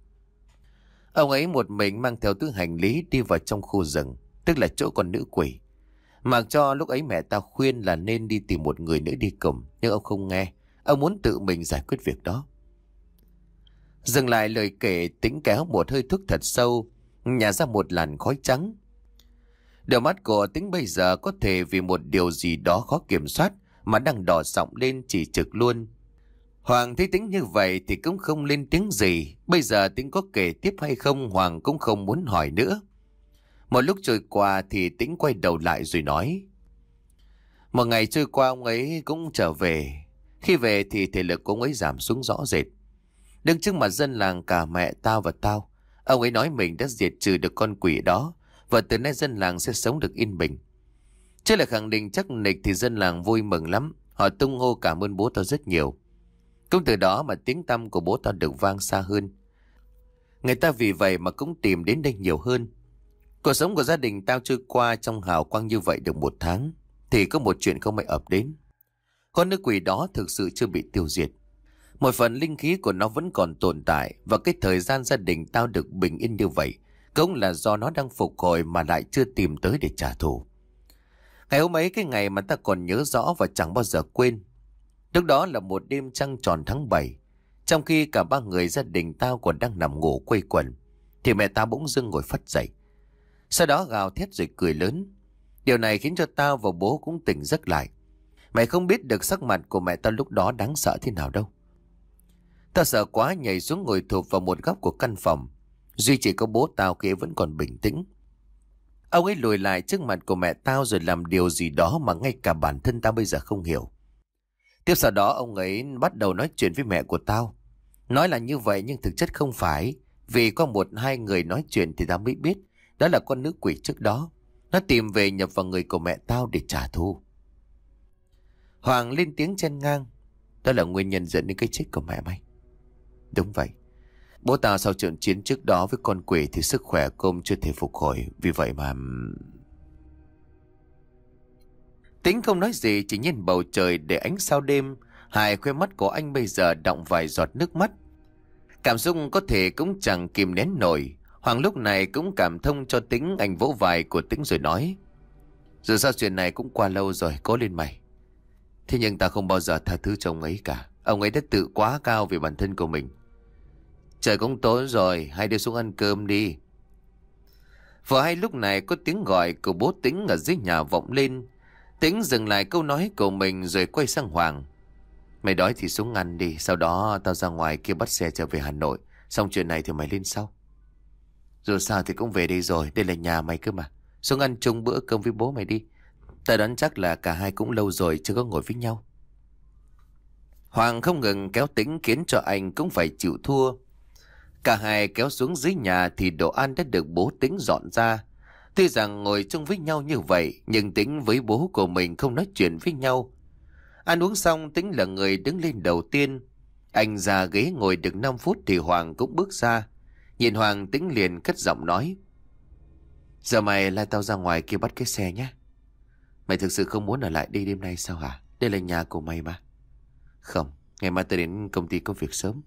Ông ấy một mình mang theo túi hành lý đi vào trong khu rừng, tức là chỗ con nữ quỷ. Mặc cho lúc ấy mẹ ta khuyên là nên đi tìm một người nữa đi cùng, nhưng ông không nghe. Ông muốn tự mình giải quyết việc đó. Dừng lại lời kể, Tĩnh kéo một hơi thuốc thật sâu, nhả ra một làn khói trắng. Đôi mắt của Tĩnh bây giờ có thể vì một điều gì đó khó kiểm soát mà đang đỏ sọng lên chỉ trực luôn. Hoàng thấy Tĩnh như vậy thì cũng không lên tiếng gì. Bây giờ Tĩnh có kể tiếp hay không Hoàng cũng không muốn hỏi nữa. Một lúc trôi qua thì Tĩnh quay đầu lại rồi nói. Một ngày trôi qua ông ấy cũng trở về. Khi về thì thể lực của ông ấy giảm xuống rõ rệt. Đứng trước mặt dân làng cả mẹ tao và tao, ông ấy nói mình đã diệt trừ được con quỷ đó, và từ nay dân làng sẽ sống được yên bình. Chứ là khẳng định chắc nịch thì dân làng vui mừng lắm. Họ tung hô cảm ơn bố tao rất nhiều. Cũng từ đó mà tiếng tăm của bố tao được vang xa hơn. Người ta vì vậy mà cũng tìm đến đây nhiều hơn. Cuộc sống của gia đình tao trôi qua trong hào quang như vậy được một tháng, thì có một chuyện không may ập đến. Con nữ quỷ đó thực sự chưa bị tiêu diệt. Một phần linh khí của nó vẫn còn tồn tại, và cái thời gian gia đình tao được bình yên như vậy cũng là do nó đang phục hồi mà lại chưa tìm tới để trả thù. Ngày hôm ấy, cái ngày mà ta còn nhớ rõ và chẳng bao giờ quên. Lúc đó là một đêm trăng tròn tháng bảy. Trong khi cả ba người gia đình tao còn đang nằm ngủ quây quần, thì mẹ tao bỗng dưng ngồi phắt dậy. Sau đó gào thét rồi cười lớn. Điều này khiến cho tao và bố cũng tỉnh giấc lại. Mày không biết được sắc mặt của mẹ tao lúc đó đáng sợ thế nào đâu. Tao sợ quá nhảy xuống ngồi thụp vào một góc của căn phòng. Duy chỉ có bố tao kia vẫn còn bình tĩnh. Ông ấy lùi lại trước mặt của mẹ tao rồi làm điều gì đó mà ngay cả bản thân tao bây giờ không hiểu. Tiếp sau đó ông ấy bắt đầu nói chuyện với mẹ của tao. Nói là như vậy nhưng thực chất không phải. Vì có một hai người nói chuyện thì tao mới biết đó là con nữ quỷ trước đó. Nó tìm về nhập vào người của mẹ tao để trả thù. Hoàng lên tiếng chen ngang. Đó là nguyên nhân dẫn đến cái chết của mẹ mày. Đúng vậy. Bố tao sau trận chiến trước đó với con quỷ thì sức khỏe của ông chưa thể phục hồi. Vì vậy mà... Tính không nói gì, chỉ nhìn bầu trời để ánh sao đêm. Hai khóe mắt của anh bây giờ đọng vài giọt nước mắt. Cảm xúc có thể cũng chẳng kìm nén nổi. Hoàng lúc này cũng cảm thông cho Tính. Anh vỗ vai của Tính rồi nói. Dù sao chuyện này cũng qua lâu rồi, cố lên mày. Thế nhưng ta không bao giờ tha thứ cho ông ấy cả. Ông ấy đã tự quá cao về bản thân của mình. Trời cũng tối rồi, hai đứa xuống ăn cơm đi. Vừa hay lúc này có tiếng gọi của bố Tính ở dưới nhà vọng lên. Tính dừng lại câu nói của mình rồi quay sang Hoàng. Mày đói thì xuống ăn đi, sau đó tao ra ngoài kia bắt xe trở về Hà Nội. Xong chuyện này thì mày lên sau. Dù sao thì cũng về đây rồi, đây là nhà mày cơ mà. Xuống ăn chung bữa cơm với bố mày đi. Tao đoán chắc là cả hai cũng lâu rồi chưa có ngồi với nhau. Hoàng không ngừng kéo Tính khiến cho anh cũng phải chịu thua. Cả hai kéo xuống dưới nhà thì đồ ăn đã được bố Tính dọn ra. Tuy rằng ngồi chung với nhau như vậy, nhưng Tính với bố của mình không nói chuyện với nhau. Ăn uống xong, Tính là người đứng lên đầu tiên. Anh ra ghế ngồi được năm phút thì Hoàng cũng bước ra. Nhìn Hoàng, Tính liền cất giọng nói. Giờ mày lai tao ra ngoài kia bắt cái xe nhé. Mày thực sự không muốn ở lại đây đêm nay sao hả? Đây là nhà của mày mà. Không, ngày mai tao đến công ty có việc sớm.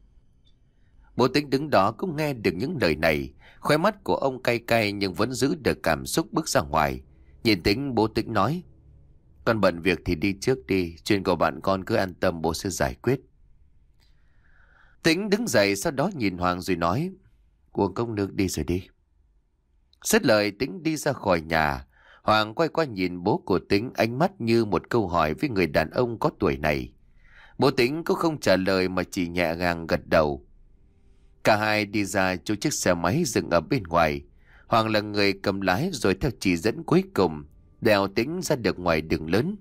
Bố Tính đứng đó cũng nghe được những lời này. Khóe mắt của ông cay cay nhưng vẫn giữ được cảm xúc bước ra ngoài. Nhìn Tính, bố Tính nói. Con bận việc thì đi trước đi. Chuyện của bạn con cứ an tâm, bố sẽ giải quyết. Tính đứng dậy, sau đó nhìn Hoàng rồi nói. Uống cốc nước đi rồi đi. Dứt lời, Tính đi ra khỏi nhà. Hoàng quay qua nhìn bố của Tính, ánh mắt như một câu hỏi với người đàn ông có tuổi này. Bố Tính cũng không trả lời mà chỉ nhẹ nhàng gật đầu. Cả hai đi ra chỗ chiếc xe máy dừng ở bên ngoài. Hoàng là người cầm lái rồi theo chỉ dẫn cuối cùng đèo Tính ra được ngoài đường lớn.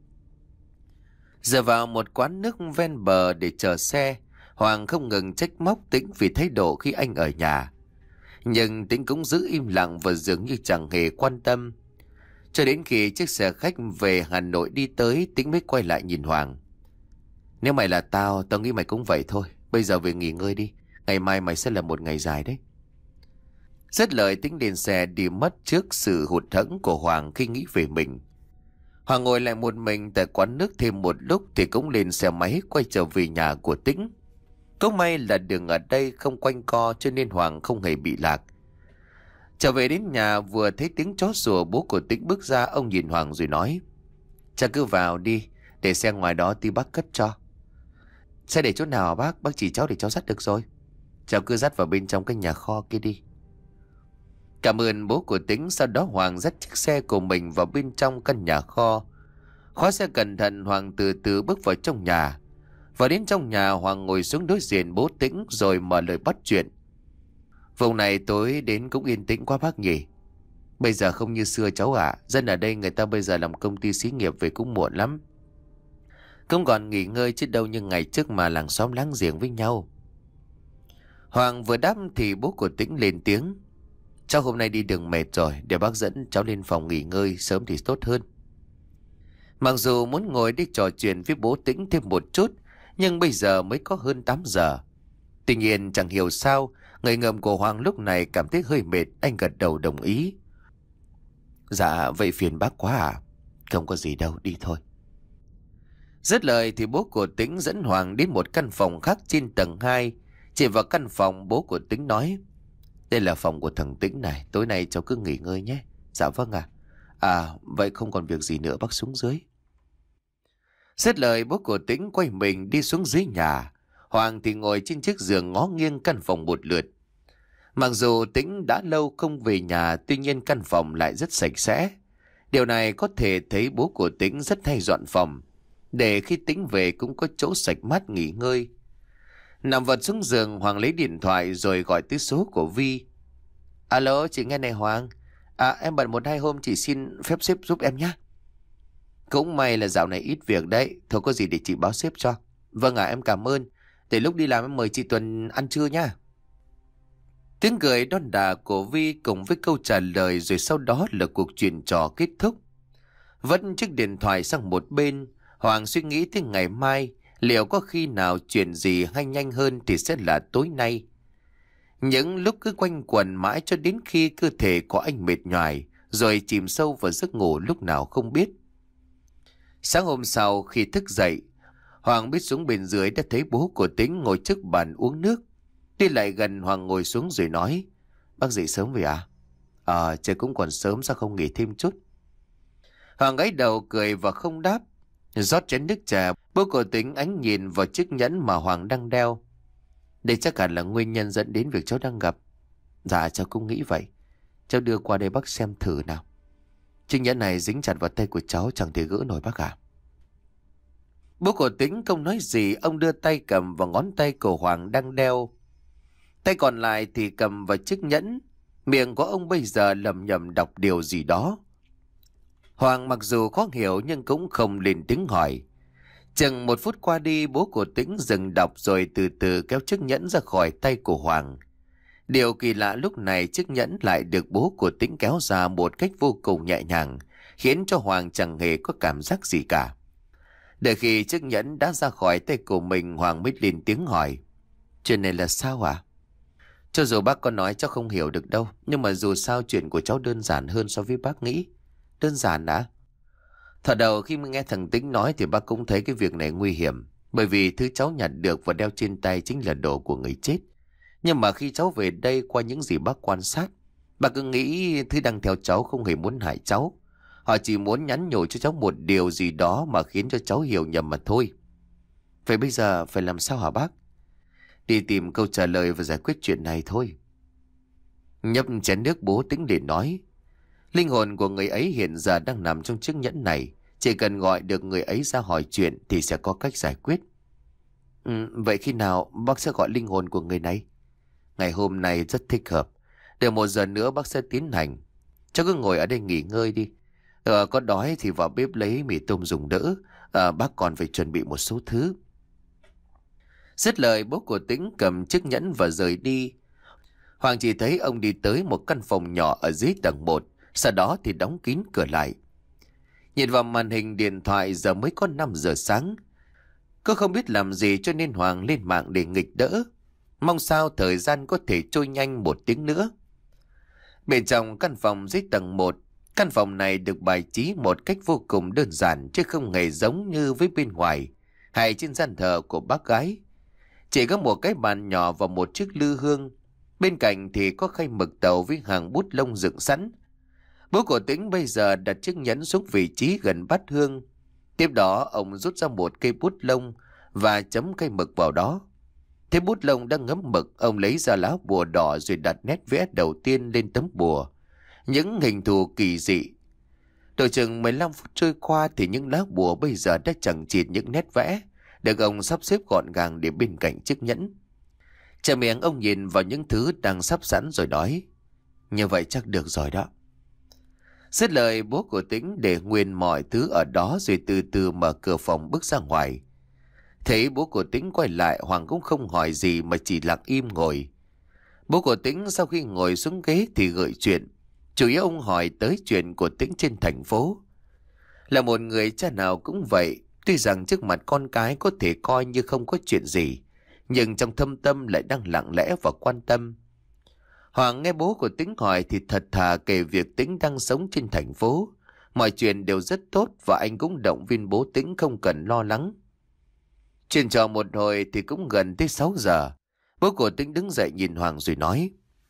Giờ vào một quán nước ven bờ để chờ xe, Hoàng không ngừng trách móc Tính vì thái độ khi anh ở nhà. Nhưng Tính cũng giữ im lặng và dường như chẳng hề quan tâm. Cho đến khi chiếc xe khách về Hà Nội đi tới, Tính mới quay lại nhìn Hoàng. Nếu mày là tao, tao nghĩ mày cũng vậy thôi. Bây giờ về nghỉ ngơi đi. Ngày mai mày sẽ là một ngày dài đấy. Dứt lời Tĩnh lên xe đi mất trước sự hụt hẫng của Hoàng khi nghĩ về mình. Hoàng ngồi lại một mình tại quán nước thêm một lúc thì cũng lên xe máy quay trở về nhà của Tĩnh. Cũng may là đường ở đây không quanh co cho nên Hoàng không hề bị lạc. Trở về đến nhà vừa thấy tiếng chó sủa, bố của Tĩnh bước ra. Ông nhìn Hoàng rồi nói: Cha cứ vào đi, để xe ngoài đó tí bác cất cho. Xe để chỗ nào hả bác? Bác chỉ cháu để cháu dắt được rồi. Cháu cứ dắt vào bên trong cái nhà kho kia đi. Cảm ơn bố của Tĩnh. Sau đó Hoàng dắt chiếc xe của mình vào bên trong căn nhà kho. Khóa xe cẩn thận, Hoàng từ từ bước vào trong nhà. Vào đến trong nhà, Hoàng ngồi xuống đối diện bố Tĩnh rồi mở lời bắt chuyện. Vùng này tối đến cũng yên tĩnh quá bác nhỉ? Bây giờ không như xưa cháu ạ. À. Dân ở đây người ta bây giờ làm công ty xí nghiệp về cũng muộn lắm. Không còn nghỉ ngơi chứ đâu như ngày trước mà làng xóm láng giềng với nhau. Hoàng vừa đáp thì bố của Tĩnh lên tiếng: Cháu hôm nay đi đường mệt rồi, để bác dẫn cháu lên phòng nghỉ ngơi sớm thì tốt hơn. Mặc dù muốn ngồi đi trò chuyện với bố Tĩnh thêm một chút, nhưng bây giờ mới có hơn tám giờ. Tuy nhiên chẳng hiểu sao, người ngợm của Hoàng lúc này cảm thấy hơi mệt. Anh gật đầu đồng ý. Dạ vậy phiền bác quá à? Không có gì đâu, đi thôi. Dứt lời thì bố của Tĩnh dẫn Hoàng đến một căn phòng khác trên tầng hai. Chỉ vào căn phòng, bố của Tĩnh nói: Đây là phòng của thằng Tĩnh này, tối nay cháu cứ nghỉ ngơi nhé. Dạ vâng ạ. À. à vậy không còn việc gì nữa, bác xuống dưới. Dứt lời bố của Tĩnh quay mình đi xuống dưới nhà. Hoàng thì ngồi trên chiếc giường ngó nghiêng căn phòng một lượt. Mặc dù Tĩnh đã lâu không về nhà, tuy nhiên căn phòng lại rất sạch sẽ. Điều này có thể thấy bố của Tĩnh rất hay dọn phòng, để khi Tĩnh về cũng có chỗ sạch mát nghỉ ngơi. Nằm vật xuống giường, Hoàng lấy điện thoại rồi gọi tới số của Vi. Alo, chị nghe này Hoàng. À em bận một hai hôm, chị xin phép sếp giúp em nhé. Cũng may là dạo này ít việc đấy. Thôi có gì để chị báo sếp cho. Vâng ạ, à, em cảm ơn. Để lúc đi làm em mời chị Tuần ăn trưa nha. Tiếng cười đon đả của Vi cùng với câu trả lời rồi sau đó là cuộc chuyện trò kết thúc. Vất chiếc điện thoại sang một bên, Hoàng suy nghĩ tới ngày mai, liệu có khi nào chuyện gì hay nhanh hơn thì sẽ là tối nay. Những lúc cứ quanh quẩn mãi cho đến khi cơ thể của anh mệt nhoài, rồi chìm sâu vào giấc ngủ lúc nào không biết. Sáng hôm sau khi thức dậy, Hoàng biết xuống bên dưới đã thấy bố của Tĩnh ngồi trước bàn uống nước. Đi lại gần, Hoàng ngồi xuống rồi nói: Bác dậy sớm vậy à? À trời cũng còn sớm, sao không nghỉ thêm chút? Hoàng gái đầu cười và không đáp. Rót chén nước trà, bố của Tĩnh ánh nhìn vào chiếc nhẫn mà Hoàng đang đeo. Đây chắc hẳn là nguyên nhân dẫn đến việc cháu đang gặp. Dạ cháu cũng nghĩ vậy. Cháu đưa qua đây bác xem thử nào. Chiếc nhẫn này dính chặt vào tay của cháu, chẳng thể gỡ nổi bác à. Bố của Tĩnh không nói gì, ông đưa tay cầm vào ngón tay của Hoàng đang đeo. Tay còn lại thì cầm vào chiếc nhẫn. Miệng của ông bây giờ lẩm nhẩm đọc điều gì đó. Hoàng mặc dù khó hiểu nhưng cũng không lên tiếng hỏi. Chừng một phút qua đi, bố của Tĩnh dừng đọc rồi từ từ kéo chiếc nhẫn ra khỏi tay của Hoàng. Điều kỳ lạ lúc này chiếc nhẫn lại được bố của Tĩnh kéo ra một cách vô cùng nhẹ nhàng, khiến cho Hoàng chẳng hề có cảm giác gì cả. Để khi chiếc nhẫn đã ra khỏi tay của mình, Hoàng mới lên tiếng hỏi: Chuyện này là sao ạ? À? Cho dù bác có nói cháu không hiểu được đâu, nhưng mà dù sao chuyện của cháu đơn giản hơn so với bác nghĩ. Đơn giản đã? Thật đầu khi nghe thằng Tĩnh nói thì bác cũng thấy cái việc này nguy hiểm. Bởi vì thứ cháu nhặt được và đeo trên tay chính là đồ của người chết. Nhưng mà khi cháu về đây, qua những gì bác quan sát, bác cứ nghĩ thứ đang theo cháu không hề muốn hại cháu. Họ chỉ muốn nhắn nhủ cho cháu một điều gì đó mà khiến cho cháu hiểu nhầm mà thôi. Vậy bây giờ phải làm sao hả bác? Đi tìm câu trả lời và giải quyết chuyện này thôi. Nhấp chén nước, bố Tĩnh để nói: Linh hồn của người ấy hiện giờ đang nằm trong chiếc nhẫn này. Chỉ cần gọi được người ấy ra hỏi chuyện thì sẽ có cách giải quyết. Ừ, vậy khi nào bác sẽ gọi linh hồn của người này? Ngày hôm nay rất thích hợp. Để một giờ nữa bác sẽ tiến hành. Cháu cứ ngồi ở đây nghỉ ngơi đi. Ờ, có đói thì vào bếp lấy mì tôm dùng đỡ. Ờ, bác còn phải chuẩn bị một số thứ. Dứt lời, bố của Tĩnh cầm chiếc nhẫn và rời đi. Hoàng chỉ thấy ông đi tới một căn phòng nhỏ ở dưới tầng một. Sau đó thì đóng kín cửa lại. Nhìn vào màn hình điện thoại, giờ mới có năm giờ sáng. Cô không biết làm gì cho nên Hoàng lên mạng để nghịch đỡ. Mong sao thời gian có thể trôi nhanh một tiếng nữa. Bên trong căn phòng dưới tầng một, căn phòng này được bài trí một cách vô cùng đơn giản chứ không hề giống như với bên ngoài hay trên gian thờ của bác gái. Chỉ có một cái bàn nhỏ và một chiếc lư hương. Bên cạnh thì có khay mực tàu với hàng bút lông dựng sẵn. Bố của Tĩnh bây giờ đặt chiếc nhẫn xuống vị trí gần bát hương. Tiếp đó ông rút ra một cây bút lông và chấm cây mực vào đó. Thấy bút lông đang ngấm mực, ông lấy ra lá bùa đỏ rồi đặt nét vẽ đầu tiên lên tấm bùa. Những hình thù kỳ dị. Độ chừng mười lăm phút trôi qua thì những lá bùa bây giờ đã chằng chịt những nét vẽ, được ông sắp xếp gọn gàng để bên cạnh chiếc nhẫn. Chả miệng ông nhìn vào những thứ đang sắp sẵn rồi nói: như vậy chắc được rồi đó. Dứt lời, bố của Tĩnh để nguyên mọi thứ ở đó rồi từ từ mở cửa phòng bước ra ngoài. Thấy bố của Tĩnh quay lại, Hoàng cũng không hỏi gì mà chỉ lặng im ngồi. Bố của Tĩnh sau khi ngồi xuống ghế thì gợi chuyện. Chủ yếu ông hỏi tới chuyện của Tĩnh trên thành phố. Là một người cha nào cũng vậy, tuy rằng trước mặt con cái có thể coi như không có chuyện gì, nhưng trong thâm tâm lại đang lặng lẽ và quan tâm. Hoàng nghe bố của Tĩnh hỏi thì thật thà kể việc Tĩnh đang sống trên thành phố. Mọi chuyện đều rất tốt và anh cũng động viên bố Tĩnh không cần lo lắng. Chuyện trò một hồi thì cũng gần tới sáu giờ. Bố của Tĩnh đứng dậy nhìn Hoàng rồi nói: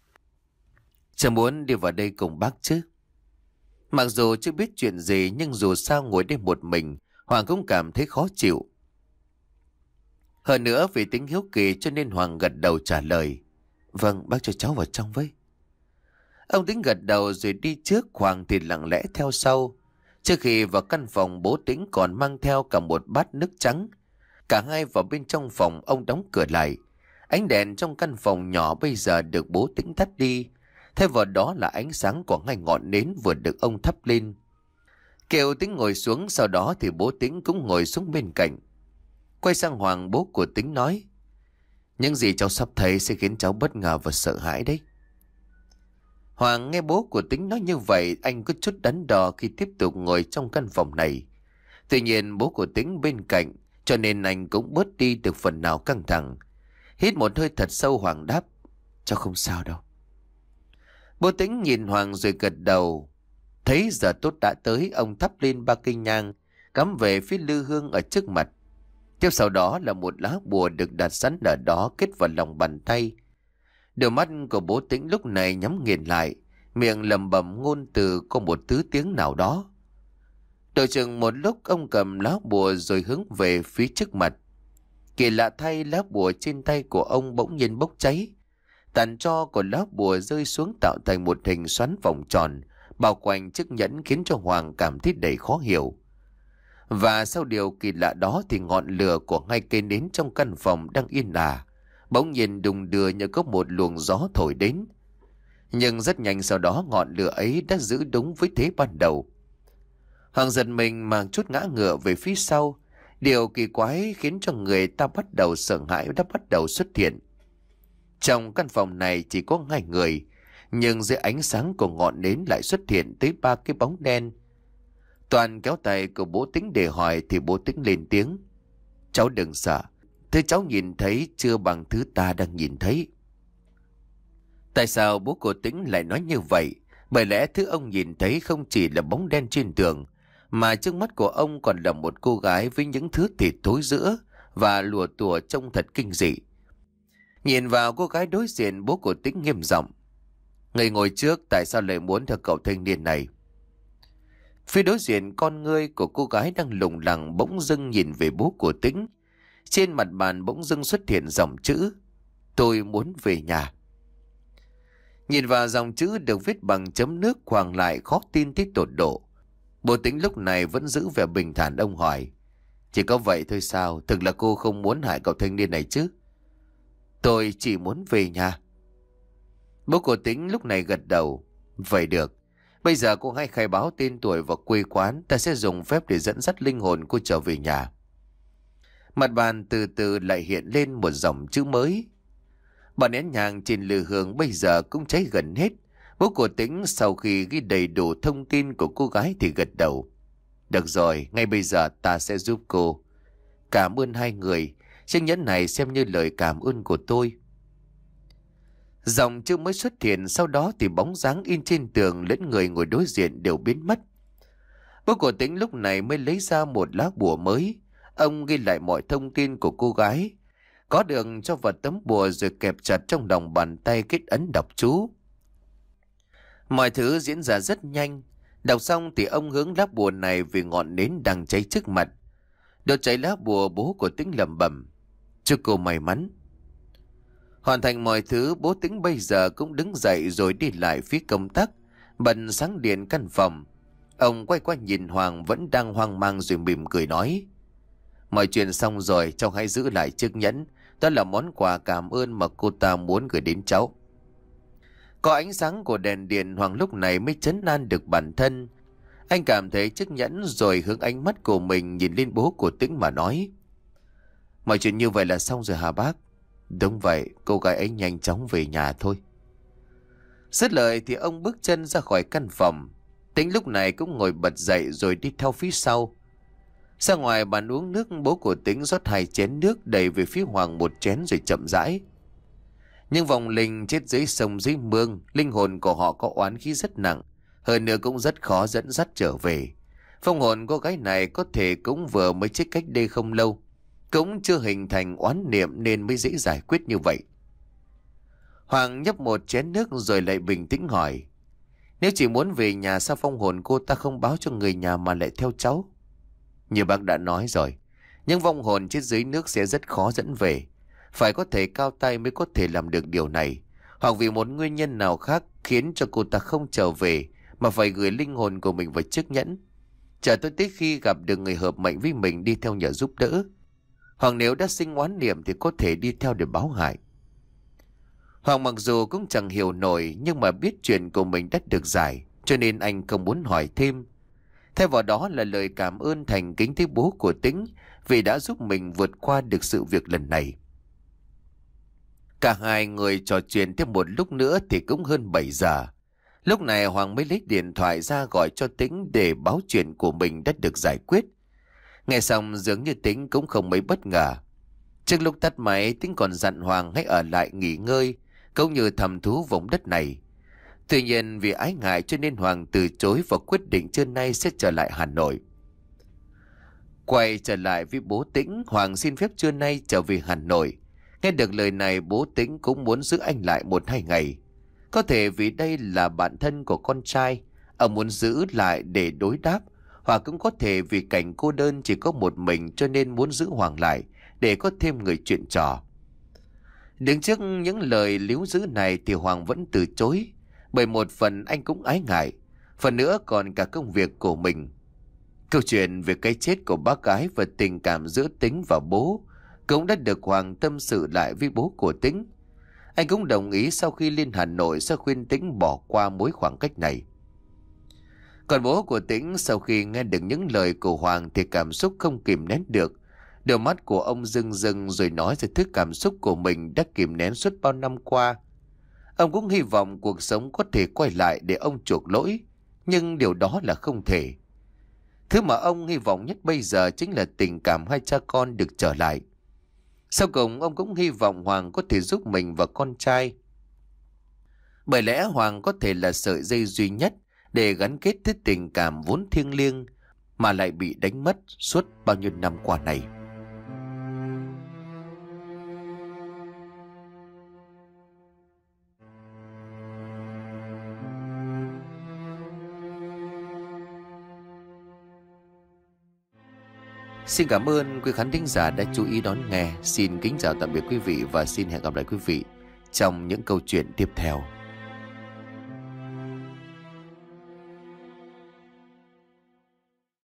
"Cha muốn đi vào đây cùng bác chứ?" Mặc dù chưa biết chuyện gì nhưng dù sao ngồi đây một mình, Hoàng cũng cảm thấy khó chịu. Hơn nữa vì tính hiếu kỳ cho nên Hoàng gật đầu trả lời: "Vâng, bác cho cháu vào trong với." Ông Tĩnh gật đầu rồi đi trước, Hoàng thì lặng lẽ theo sau. Trước khi vào căn phòng, bố Tĩnh còn mang theo cả một bát nước trắng. Cả hai vào bên trong phòng, ông đóng cửa lại. Ánh đèn trong căn phòng nhỏ bây giờ được bố Tĩnh tắt đi. Thay vào đó là ánh sáng của hai ngọn nến vừa được ông thắp lên. Kêu Tĩnh ngồi xuống, sau đó thì bố Tĩnh cũng ngồi xuống bên cạnh. Quay sang Hoàng, bố của Tĩnh nói: "Những gì cháu sắp thấy sẽ khiến cháu bất ngờ và sợ hãi đấy." Hoàng nghe bố của Tĩnh nói như vậy, anh có chút đắn đo khi tiếp tục ngồi trong căn phòng này. Tuy nhiên bố của Tĩnh bên cạnh, cho nên anh cũng bớt đi được phần nào căng thẳng. Hít một hơi thật sâu, Hoàng đáp: "Cháu không sao đâu." Bố Tĩnh nhìn Hoàng rồi gật đầu. Thấy giờ tốt đã tới, ông thắp lên ba cây nhang, cắm về phía lư hương ở trước mặt. Tiếp sau đó là một lá bùa được đặt sẵn ở đó kết vào lòng bàn tay. Đôi mắt của bố Tĩnh lúc này nhắm nghiền lại, miệng lẩm bẩm ngôn từ có một thứ tiếng nào đó. Đợi chừng một lúc ông cầm lá bùa rồi hướng về phía trước mặt. Kỳ lạ thay, lá bùa trên tay của ông bỗng nhiên bốc cháy. Tàn tro của lá bùa rơi xuống tạo thành một hình xoắn vòng tròn bao quanh chiếc nhẫn, khiến cho Hoàng cảm thấy đầy khó hiểu. Và sau điều kỳ lạ đó thì ngọn lửa của hai cây nến trong căn phòng đang yên ả bỗng nhiên đùng đưa như có một luồng gió thổi đến. Nhưng rất nhanh sau đó ngọn lửa ấy đã giữ đúng với thế ban đầu. Hoàng giật mình mà chút ngã ngựa về phía sau. Điều kỳ quái khiến cho người ta bắt đầu sợ hãi đã bắt đầu xuất hiện. Trong căn phòng này chỉ có hai người, nhưng dưới ánh sáng của ngọn nến lại xuất hiện tới ba cái bóng đen. Toàn kéo tay của bố Tĩnh để hỏi thì bố Tĩnh lên tiếng: "Cháu đừng sợ, thứ cháu nhìn thấy chưa bằng thứ ta đang nhìn thấy." Tại sao bố của Tĩnh lại nói như vậy? Bởi lẽ thứ ông nhìn thấy không chỉ là bóng đen trên tường, mà trước mắt của ông còn là một cô gái với những thứ thịt thối rữa và lùa tùa trông thật kinh dị. Nhìn vào cô gái đối diện, bố của Tĩnh nghiêm giọng: "Người ngồi trước tại sao lại muốn theo cậu thanh niên này?" Phía đối diện, con ngươi của cô gái đang lủng lẳng bỗng dưng nhìn về bố của Tĩnh. Trên mặt bàn bỗng dưng xuất hiện dòng chữ: "Tôi muốn về nhà." Nhìn vào dòng chữ được viết bằng chấm nước, Hoàng lại khó tin tới tột độ. Bố Tĩnh lúc này vẫn giữ vẻ bình thản. Ông hỏi: "Chỉ có vậy thôi sao? Thực là cô không muốn hại cậu thanh niên này chứ?" "Tôi chỉ muốn về nhà." Bố của Tĩnh lúc này gật đầu: "Vậy được. Bây giờ cô hãy khai báo tên tuổi và quê quán. Ta sẽ dùng phép để dẫn dắt linh hồn cô trở về nhà." Mặt bàn từ từ lại hiện lên một dòng chữ mới. Bàn nén nhang trên lư hương bây giờ cũng cháy gần hết. Bố của Tĩnh sau khi ghi đầy đủ thông tin của cô gái thì gật đầu: "Được rồi, ngay bây giờ ta sẽ giúp cô. Cảm ơn hai người. Chiếc nhẫn này xem như lời cảm ơn của tôi. Dòng chữ mới xuất hiện, sau đó thì bóng dáng in trên tường lẫn người ngồi đối diện đều biến mất. Bố của Tĩnh lúc này mới lấy ra một lá bùa mới. Ông ghi lại mọi thông tin của cô gái, có được cho vào tấm bùa rồi kẹp chặt trong lòng bàn tay, kết ấn đọc chú. Mọi thứ diễn ra rất nhanh. Đọc xong thì ông hướng lá bùa này về ngọn nến đang cháy trước mặt. Đốt cháy lá bùa, bố của Tĩnh lẩm bẩm: chúc cô may mắn. Hoàn thành mọi thứ, bố Tĩnh bây giờ cũng đứng dậy rồi đi lại phía công tắc, bật sáng điện căn phòng. Ông quay qua nhìn Hoàng vẫn đang hoang mang rồi mỉm cười nói: mọi chuyện xong rồi, cháu hãy giữ lại chiếc nhẫn. Đó là món quà cảm ơn mà cô ta muốn gửi đến cháu. Có ánh sáng của đèn điện, Hoàng lúc này mới trấn an được bản thân. Anh cảm thấy chiếc nhẫn rồi hướng ánh mắt của mình nhìn lên bố của Tĩnh mà nói: mọi chuyện như vậy là xong rồi hả bác? Đúng vậy, cô gái ấy nhanh chóng về nhà thôi. Dứt lời thì ông bước chân ra khỏi căn phòng. Tĩnh lúc này cũng ngồi bật dậy rồi đi theo phía sau. Ra ngoài bàn uống nước, bố của Tĩnh rót hai chén nước đầy về phía Hoàng một chén rồi chậm rãi: nhưng vong linh chết dưới sông dưới mương, linh hồn của họ có oán khí rất nặng, hơn nữa cũng rất khó dẫn dắt trở về. Phong hồn cô gái này có thể cũng vừa mới chết cách đây không lâu, cũng chưa hình thành oán niệm nên mới dễ giải quyết như vậy. Hoàng nhấp một chén nước rồi lại bình tĩnh hỏi: nếu chỉ muốn về nhà sao phong hồn cô ta không báo cho người nhà mà lại theo cháu? Như bác đã nói rồi, những vong hồn chết dưới nước sẽ rất khó dẫn về. Phải có thể cao tay mới có thể làm được điều này, hoặc vì một nguyên nhân nào khác khiến cho cô ta không trở về mà phải gửi linh hồn của mình vào chiếc nhẫn, chờ tới tới khi gặp được người hợp mệnh với mình đi theo nhờ giúp đỡ. Hoặc nếu đã sinh oán niệm thì có thể đi theo để báo hại. Hoàng mặc dù cũng chẳng hiểu nổi, nhưng mà biết chuyện của mình đã được giải, cho nên anh không muốn hỏi thêm. Thay vào đó là lời cảm ơn thành kính tới bố của Tĩnh vì đã giúp mình vượt qua được sự việc lần này. Cả hai người trò chuyện thêm một lúc nữa thì cũng hơn bảy giờ. Lúc này Hoàng mới lấy điện thoại ra gọi cho Tĩnh để báo chuyện của mình đã được giải quyết. Nghe xong dường như Tĩnh cũng không mấy bất ngờ. Trước lúc tắt máy, Tĩnh còn dặn Hoàng hãy ở lại nghỉ ngơi, cũng như thăm thú vùng đất này. Tuy nhiên vì ái ngại cho nên Hoàng từ chối và quyết định trưa nay sẽ trở lại Hà Nội. Quay trở lại với bố Tĩnh, Hoàng xin phép trưa nay trở về Hà Nội. Nghe được lời này, bố Tĩnh cũng muốn giữ anh lại một hai ngày. Có thể vì đây là bạn thân của con trai, ông muốn giữ lại để đối đáp, hoặc cũng có thể vì cảnh cô đơn chỉ có một mình cho nên muốn giữ Hoàng lại để có thêm người chuyện trò. Đứng trước những lời líu giữ này thì Hoàng vẫn từ chối, bởi một phần anh cũng ái ngại, phần nữa còn cả công việc của mình. Câu chuyện về cái chết của bác gái và tình cảm giữa Tĩnh và bố cũng đã được Hoàng tâm sự lại với bố của Tĩnh. Anh cũng đồng ý sau khi lên Hà Nội sẽ khuyên Tĩnh bỏ qua mối khoảng cách này. Còn bố của Tĩnh sau khi nghe được những lời của Hoàng thì cảm xúc không kìm nén được. Đôi mắt của ông rưng rưng rồi nói về thứ cảm xúc của mình đã kìm nén suốt bao năm qua. Ông cũng hy vọng cuộc sống có thể quay lại để ông chuộc lỗi, nhưng điều đó là không thể. Thứ mà ông hy vọng nhất bây giờ chính là tình cảm hai cha con được trở lại. Sau cùng ông cũng hy vọng Hoàng có thể giúp mình và con trai. Bởi lẽ Hoàng có thể là sợi dây duy nhất để gắn kết thứ tình cảm vốn thiêng liêng mà lại bị đánh mất suốt bao nhiêu năm qua này. Xin cảm ơn quý khán thính giả đã chú ý đón nghe. Xin kính chào tạm biệt quý vị và xin hẹn gặp lại quý vị trong những câu chuyện tiếp theo.